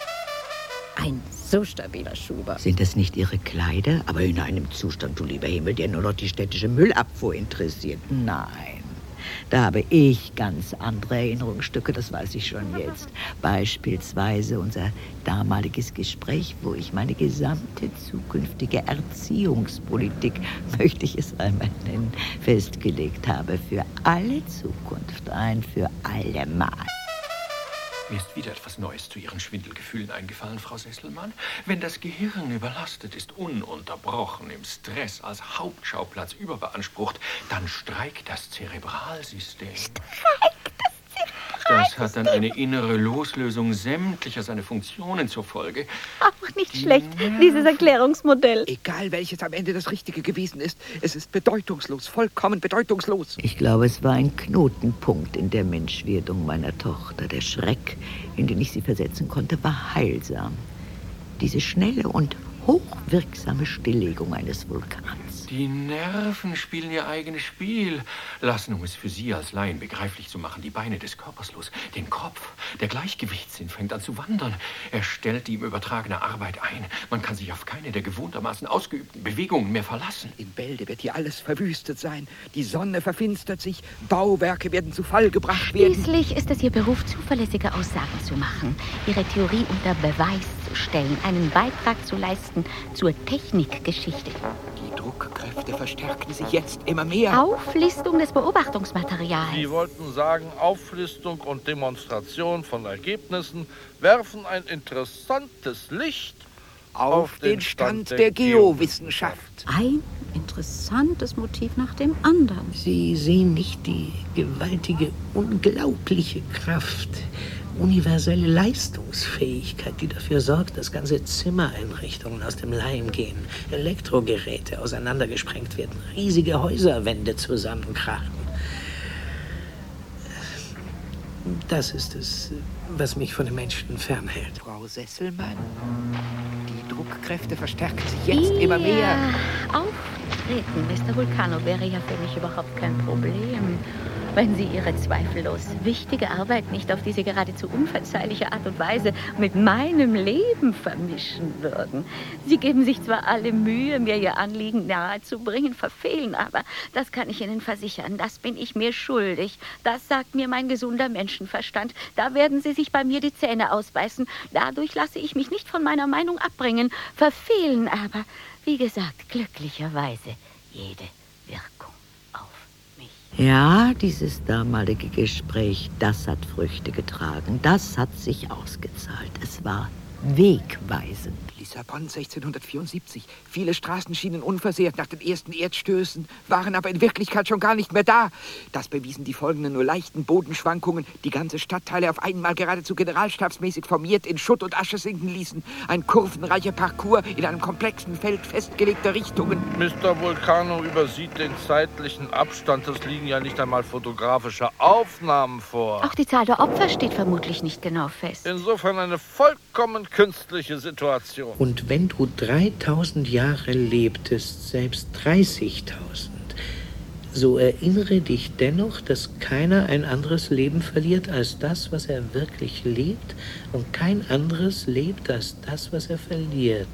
Ein so stabiler Schuber. Sind das nicht Ihre Kleider? Aber in einem Zustand, du lieber Himmel, der nur noch die städtische Müllabfuhr interessiert. Nein. Da habe ich ganz andere Erinnerungsstücke, das weiß ich schon jetzt. Beispielsweise unser damaliges Gespräch, wo ich meine gesamte zukünftige Erziehungspolitik, möchte ich es einmal nennen, festgelegt habe. Für alle Zukunft, ein für alle Mal. Mir ist wieder etwas Neues zu Ihren Schwindelgefühlen eingefallen, Frau Sesselmann. Wenn das Gehirn überlastet ist, ununterbrochen im Stress als Hauptschauplatz überbeansprucht, dann streikt das Zerebralsystem. Das hat dann eine innere Loslösung sämtlicher seiner Funktionen zur Folge. Auch nicht schlecht, dieses Erklärungsmodell. Egal, welches am Ende das Richtige gewesen ist, es ist bedeutungslos, vollkommen bedeutungslos. Ich glaube, es war ein Knotenpunkt in der Menschwerdung meiner Tochter. Der Schreck, in den ich sie versetzen konnte, war heilsam. Diese schnelle und hochwirksame Stilllegung eines Vulkans. Die Nerven spielen ihr eigenes Spiel, lassen, um es für Sie als Laien begreiflich zu machen, die Beine des Körpers los. Den Kopf, der Gleichgewichtssinn fängt an zu wandern. Er stellt die ihm übertragene Arbeit ein. Man kann sich auf keine der gewohntermaßen ausgeübten Bewegungen mehr verlassen. In Bälde wird hier alles verwüstet sein. Die Sonne verfinstert sich, Bauwerke werden zu Fall gebracht werden. Schließlich ist es Ihr Beruf, zuverlässige Aussagen zu machen, Ihre Theorie unter Beweis zu stellen, einen Beitrag zu leisten zur Technikgeschichte. Die Druckkräfte verstärken sich jetzt immer mehr. Auflistung des Beobachtungsmaterials. Sie wollten sagen, Auflistung und Demonstration von Ergebnissen werfen ein interessantes Licht auf den Stand der Geowissenschaft. Ein interessantes Motiv nach dem anderen. Sie sehen nicht die gewaltige, unglaubliche Kraft, universelle Leistungsfähigkeit, die dafür sorgt, dass ganze Zimmereinrichtungen aus dem Leim gehen, Elektrogeräte auseinandergesprengt werden, riesige Häuserwände zusammenkrachen. Das ist es, was mich von den Menschen fernhält. Frau Sesselmann, die Druckkräfte verstärken sich jetzt immer mehr. Auftreten, Mr. Vulcano, wäre ja für mich überhaupt kein Problem, wenn Sie Ihre zweifellos wichtige Arbeit nicht auf diese geradezu unverzeihliche Art und Weise mit meinem Leben vermischen würden. Sie geben sich zwar alle Mühe, mir Ihr Anliegen nahezubringen, verfehlen aber, das kann ich Ihnen versichern, das bin ich mir schuldig. Das sagt mir mein gesunder Menschenverstand. Da werden Sie sich bei mir die Zähne ausbeißen. Dadurch lasse ich mich nicht von meiner Meinung abbringen, verfehlen aber, wie gesagt, glücklicherweise jede Wirkung. Ja, dieses damalige Gespräch, das hat Früchte getragen. Das hat sich ausgezahlt. Es war wegweisend. Lissabon 1674. Viele Straßen schienen unversehrt nach den ersten Erdstößen, waren aber in Wirklichkeit schon gar nicht mehr da. Das bewiesen die folgenden nur leichten Bodenschwankungen, die ganze Stadtteile auf einmal geradezu generalstabsmäßig formiert in Schutt und Asche sinken ließen. Ein kurvenreicher Parcours in einem komplexen Feld festgelegter Richtungen. Mr. Vulcano übersieht den zeitlichen Abstand. Es liegen ja nicht einmal fotografische Aufnahmen vor. Auch die Zahl der Opfer steht vermutlich nicht genau fest. Insofern eine vollkommen künstliche Situation. Und wenn du 3000 Jahre lebtest, selbst 30.000, so erinnere dich dennoch, dass keiner ein anderes Leben verliert als das, was er wirklich lebt, und kein anderes lebt als das, was er verliert.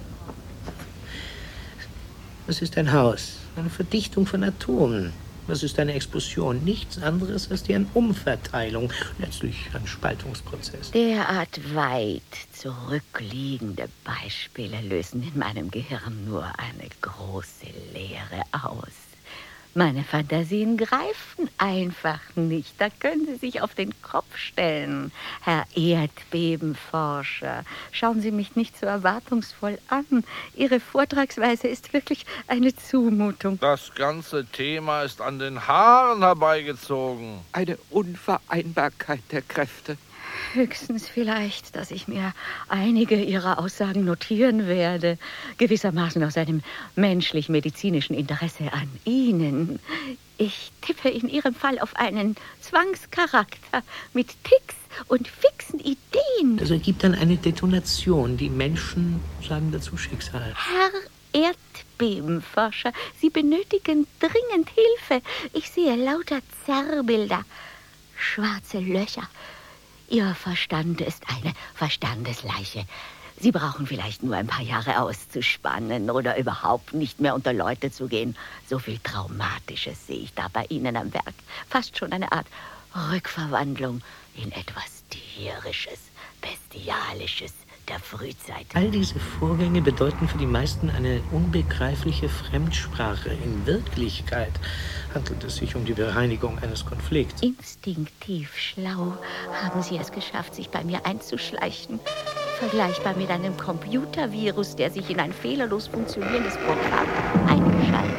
Was ist ein Haus? Eine Verdichtung von Atomen. Was ist eine Explosion? Nichts anderes als die Umverteilung, letztlich ein Spaltungsprozess. Derart weit zurückliegende Beispiele lösen in meinem Gehirn nur eine große Leere aus. Meine Fantasien greifen einfach nicht. Da können Sie sich auf den Kopf stellen, Herr Erdbebenforscher. Schauen Sie mich nicht so erwartungsvoll an. Ihre Vortragsweise ist wirklich eine Zumutung. Das ganze Thema ist an den Haaren herbeigezogen. Eine Unvereinbarkeit der Kräfte. Höchstens vielleicht, dass ich mir einige Ihrer Aussagen notieren werde. Gewissermaßen aus einem menschlich-medizinischen Interesse an Ihnen. Ich tippe in Ihrem Fall auf einen Zwangscharakter mit Ticks und fixen Ideen. Das ergibt dann eine Detonation. Die Menschen sagen dazu Schicksal. Herr Erdbebenforscher, Sie benötigen dringend Hilfe. Ich sehe lauter Zerrbilder, schwarze Löcher. Ihr Verstand ist eine Verstandesleiche. Sie brauchen vielleicht nur ein paar Jahre auszuspannen oder überhaupt nicht mehr unter Leute zu gehen. So viel Traumatisches sehe ich da bei Ihnen am Werk. Fast schon eine Art Rückverwandlung in etwas Tierisches, Bestialisches der Frühzeit. All diese Vorgänge bedeuten für die meisten eine unbegreifliche Fremdsprache. In Wirklichkeit handelt es sich um die Bereinigung eines Konflikts. Instinktiv schlau haben Sie es geschafft, sich bei mir einzuschleichen. Vergleichbar mit einem Computervirus, der sich in ein fehlerlos funktionierendes Programm einschaltet.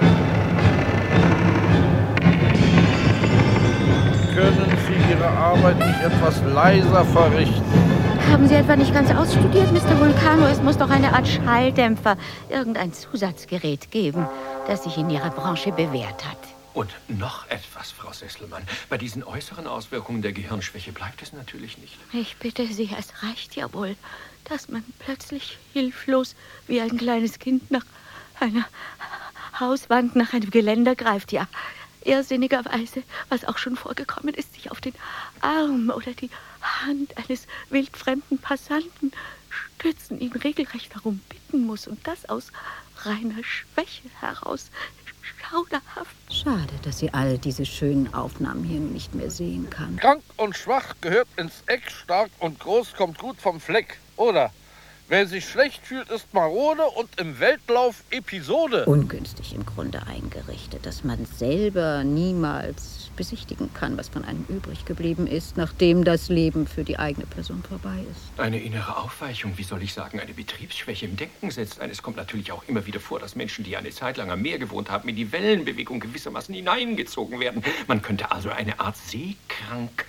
Können Sie Ihre Arbeit nicht etwas leiser verrichten? Haben Sie etwa nicht ganz ausstudiert, Mr. Vulcano? Es muss doch eine Art Schalldämpfer, irgendein Zusatzgerät geben, das sich in Ihrer Branche bewährt hat. Und noch etwas, Frau Sesselmann. Bei diesen äußeren Auswirkungen der Gehirnschwäche bleibt es natürlich nicht. Ich bitte Sie, es reicht ja wohl, dass man plötzlich hilflos wie ein kleines Kind nach einer Hauswand, nach einem Geländer greift, ja. Irrsinnigerweise, was auch schon vorgekommen ist, sich auf den Arm oder die Hand eines wildfremden Passanten stützen, ihn regelrecht darum bitten muss und das aus reiner Schwäche heraus. Schauderhaft. Schade, dass sie all diese schönen Aufnahmen hier nicht mehr sehen kann. Krank und schwach gehört ins Eck, stark und groß kommt gut vom Fleck. Oder Wer sich schlecht fühlt, ist marode und im Weltlauf Episode. Ungünstig im Grunde eingerichtet, dass man selber niemals besichtigen kann, was von einem übrig geblieben ist, nachdem das Leben für die eigene Person vorbei ist. Eine innere Aufweichung, wie soll ich sagen, eine Betriebsschwäche im Denken setzt ein. Es kommt natürlich auch immer wieder vor, dass Menschen, die eine Zeit lang am Meer gewohnt haben, in die Wellenbewegung gewissermaßen hineingezogen werden. Man könnte also eine Art Seekrankheit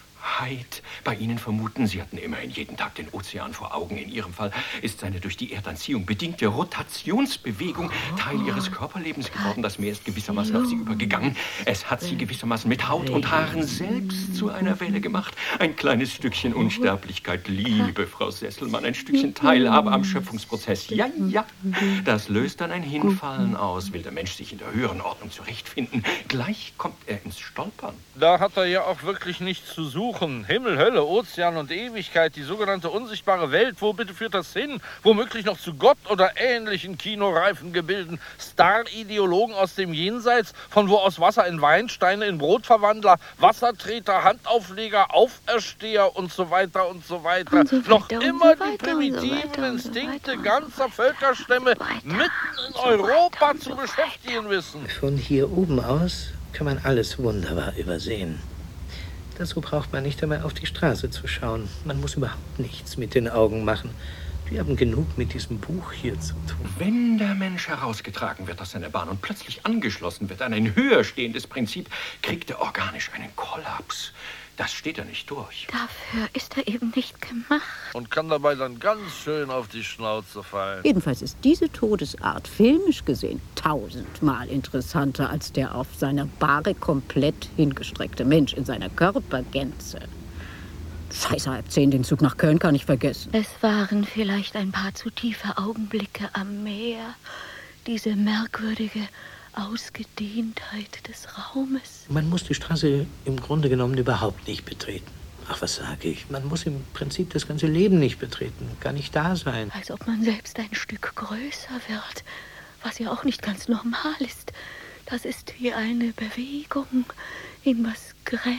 bei Ihnen vermuten. Sie hatten immerhin jeden Tag den Ozean vor Augen. In Ihrem Fall ist seine durch die Erdanziehung bedingte Rotationsbewegung Teil Ihres Körperlebens geworden. Das Meer ist gewissermaßen auf Sie übergegangen. Es hat Sie gewissermaßen mit Haut und Haaren selbst zu einer Welle gemacht. Ein kleines Stückchen Unsterblichkeit, liebe Frau Sesselmann, ein Stückchen Teilhabe am Schöpfungsprozess. Ja, ja, das löst dann ein Hinfallen aus. Will der Mensch sich in der höheren Ordnung zurechtfinden, gleich kommt er ins Stolpern. Da hat er ja auch wirklich nichts zu suchen. Himmel, Hölle, Ozean und Ewigkeit, die sogenannte unsichtbare Welt. Wo bitte führt das hin? Womöglich noch zu Gott oder ähnlichen kinoreifen Gebilden. Star-Ideologen aus dem Jenseits, von wo aus Wasser in Wein, Steine in Brotverwandler, Wassertreter, Handaufleger, Aufersteher und so weiter und so weiter. Und so noch weiter immer und so die weiter primitiven und so Instinkte weiter ganzer Völkerstämme mitten in Europa zu beschäftigen wissen. Von hier oben aus kann man alles wunderbar übersehen. Dazu braucht man nicht einmal auf die Straße zu schauen. Man muss überhaupt nichts mit den Augen machen. Wir haben genug mit diesem Buch hier zu tun. Wenn der Mensch herausgetragen wird aus seiner Bahn und plötzlich angeschlossen wird an ein höher stehendes Prinzip, kriegt er organisch einen Kollaps. Das steht er nicht durch. Dafür ist er eben nicht gemacht. Und kann dabei dann ganz schön auf die Schnauze fallen. Jedenfalls ist diese Todesart filmisch gesehen 1000-mal interessanter als der auf seiner Bahre komplett hingestreckte Mensch in seiner Körpergänze. Scheiße, 9:30, den Zug nach Köln kann ich vergessen. Es waren vielleicht ein paar zu tiefe Augenblicke am Meer. Diese merkwürdige Ausgedehntheit des Raumes. Man muss die Straße im Grunde genommen überhaupt nicht betreten. Ach, was sage ich? Man muss im Prinzip das ganze Leben nicht betreten, gar nicht da sein. Als ob man selbst ein Stück größer wird, was ja auch nicht ganz normal ist. Das ist wie eine Bewegung in was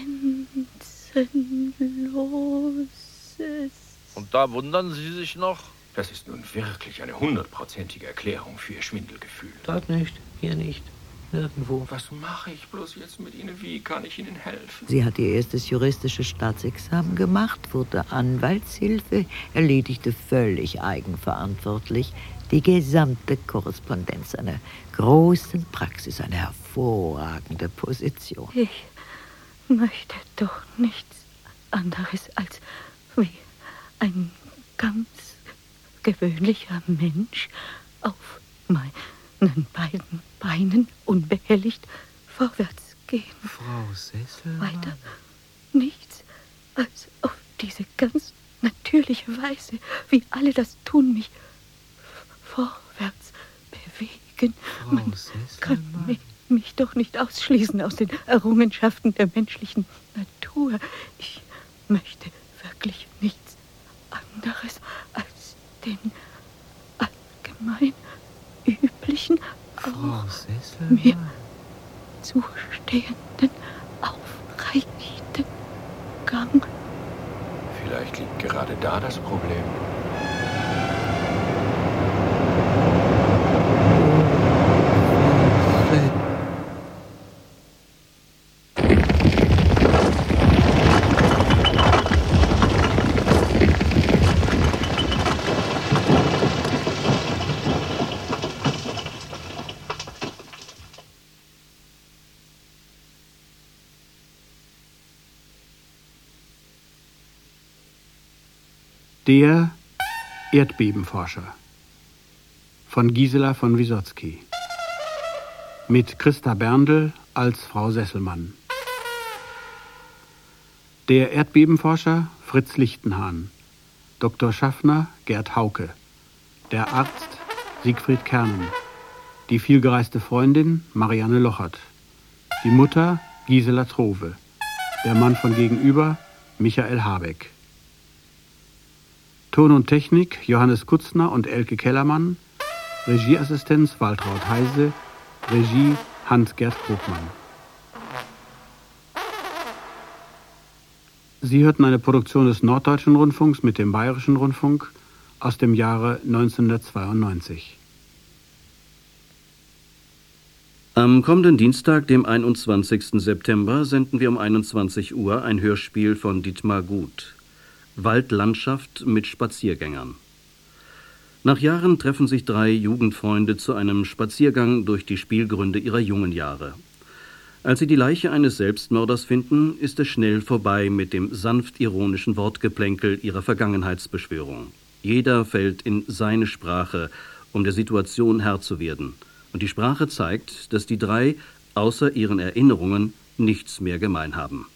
Grenzenloses. Und da wundern Sie sich noch? Das ist nun wirklich eine 100%ige Erklärung für Ihr Schwindelgefühl. Dort nicht, hier nicht, nirgendwo. Was mache ich bloß jetzt mit Ihnen? Wie kann ich Ihnen helfen? Sie hat ihr erstes juristisches Staatsexamen gemacht, wurde Anwaltshilfe, erledigte völlig eigenverantwortlich die gesamte Korrespondenz einer großen Praxis, eine hervorragende Position. Ich möchte doch nichts anderes als wie ein ganz gewöhnlicher Mensch auf meinen beiden Beinen unbehelligt vorwärts gehen. Frau Sesselmann? Weiter nichts als auf diese ganz natürliche Weise, wie alle das tun, mich vorwärts bewegen. Frau Man kann Sesselmann? mich doch nicht ausschließen aus den Errungenschaften der menschlichen Natur. Ich möchte wirklich nichts anderes als den allgemein üblichen, Frau mir zustehenden, aufrechten Gang. Vielleicht liegt gerade da das Problem. Der Erdbebenforscher von Gisela von Wysotsky mit Christa Berndl als Frau Sesselmann. Der Erdbebenforscher Fritz Lichtenhahn, Dr. Schaffner Gerd Hauke, der Arzt Siegfried Kernen, die vielgereiste Freundin Marianne Lochert, die Mutter Gisela Trove, der Mann von gegenüber Michael Habeck. Ton und Technik Johannes Kutzner und Elke Kellermann, Regieassistenz Waltraud Heise, Regie Hans-Gerd Krugmann. Sie hörten eine Produktion des Norddeutschen Rundfunks mit dem Bayerischen Rundfunk aus dem Jahre 1992. Am kommenden Dienstag, dem 21. September, senden wir um 21 Uhr ein Hörspiel von Dietmar Gut. Waldlandschaft mit Spaziergängern. Nach Jahren treffen sich 3 Jugendfreunde zu einem Spaziergang durch die Spielgründe ihrer jungen Jahre. Als sie die Leiche eines Selbstmörders finden, ist es schnell vorbei mit dem sanft ironischen Wortgeplänkel ihrer Vergangenheitsbeschwörung. Jeder fällt in seine Sprache, um der Situation Herr zu werden. Und die Sprache zeigt, dass die 3 außer ihren Erinnerungen nichts mehr gemein haben.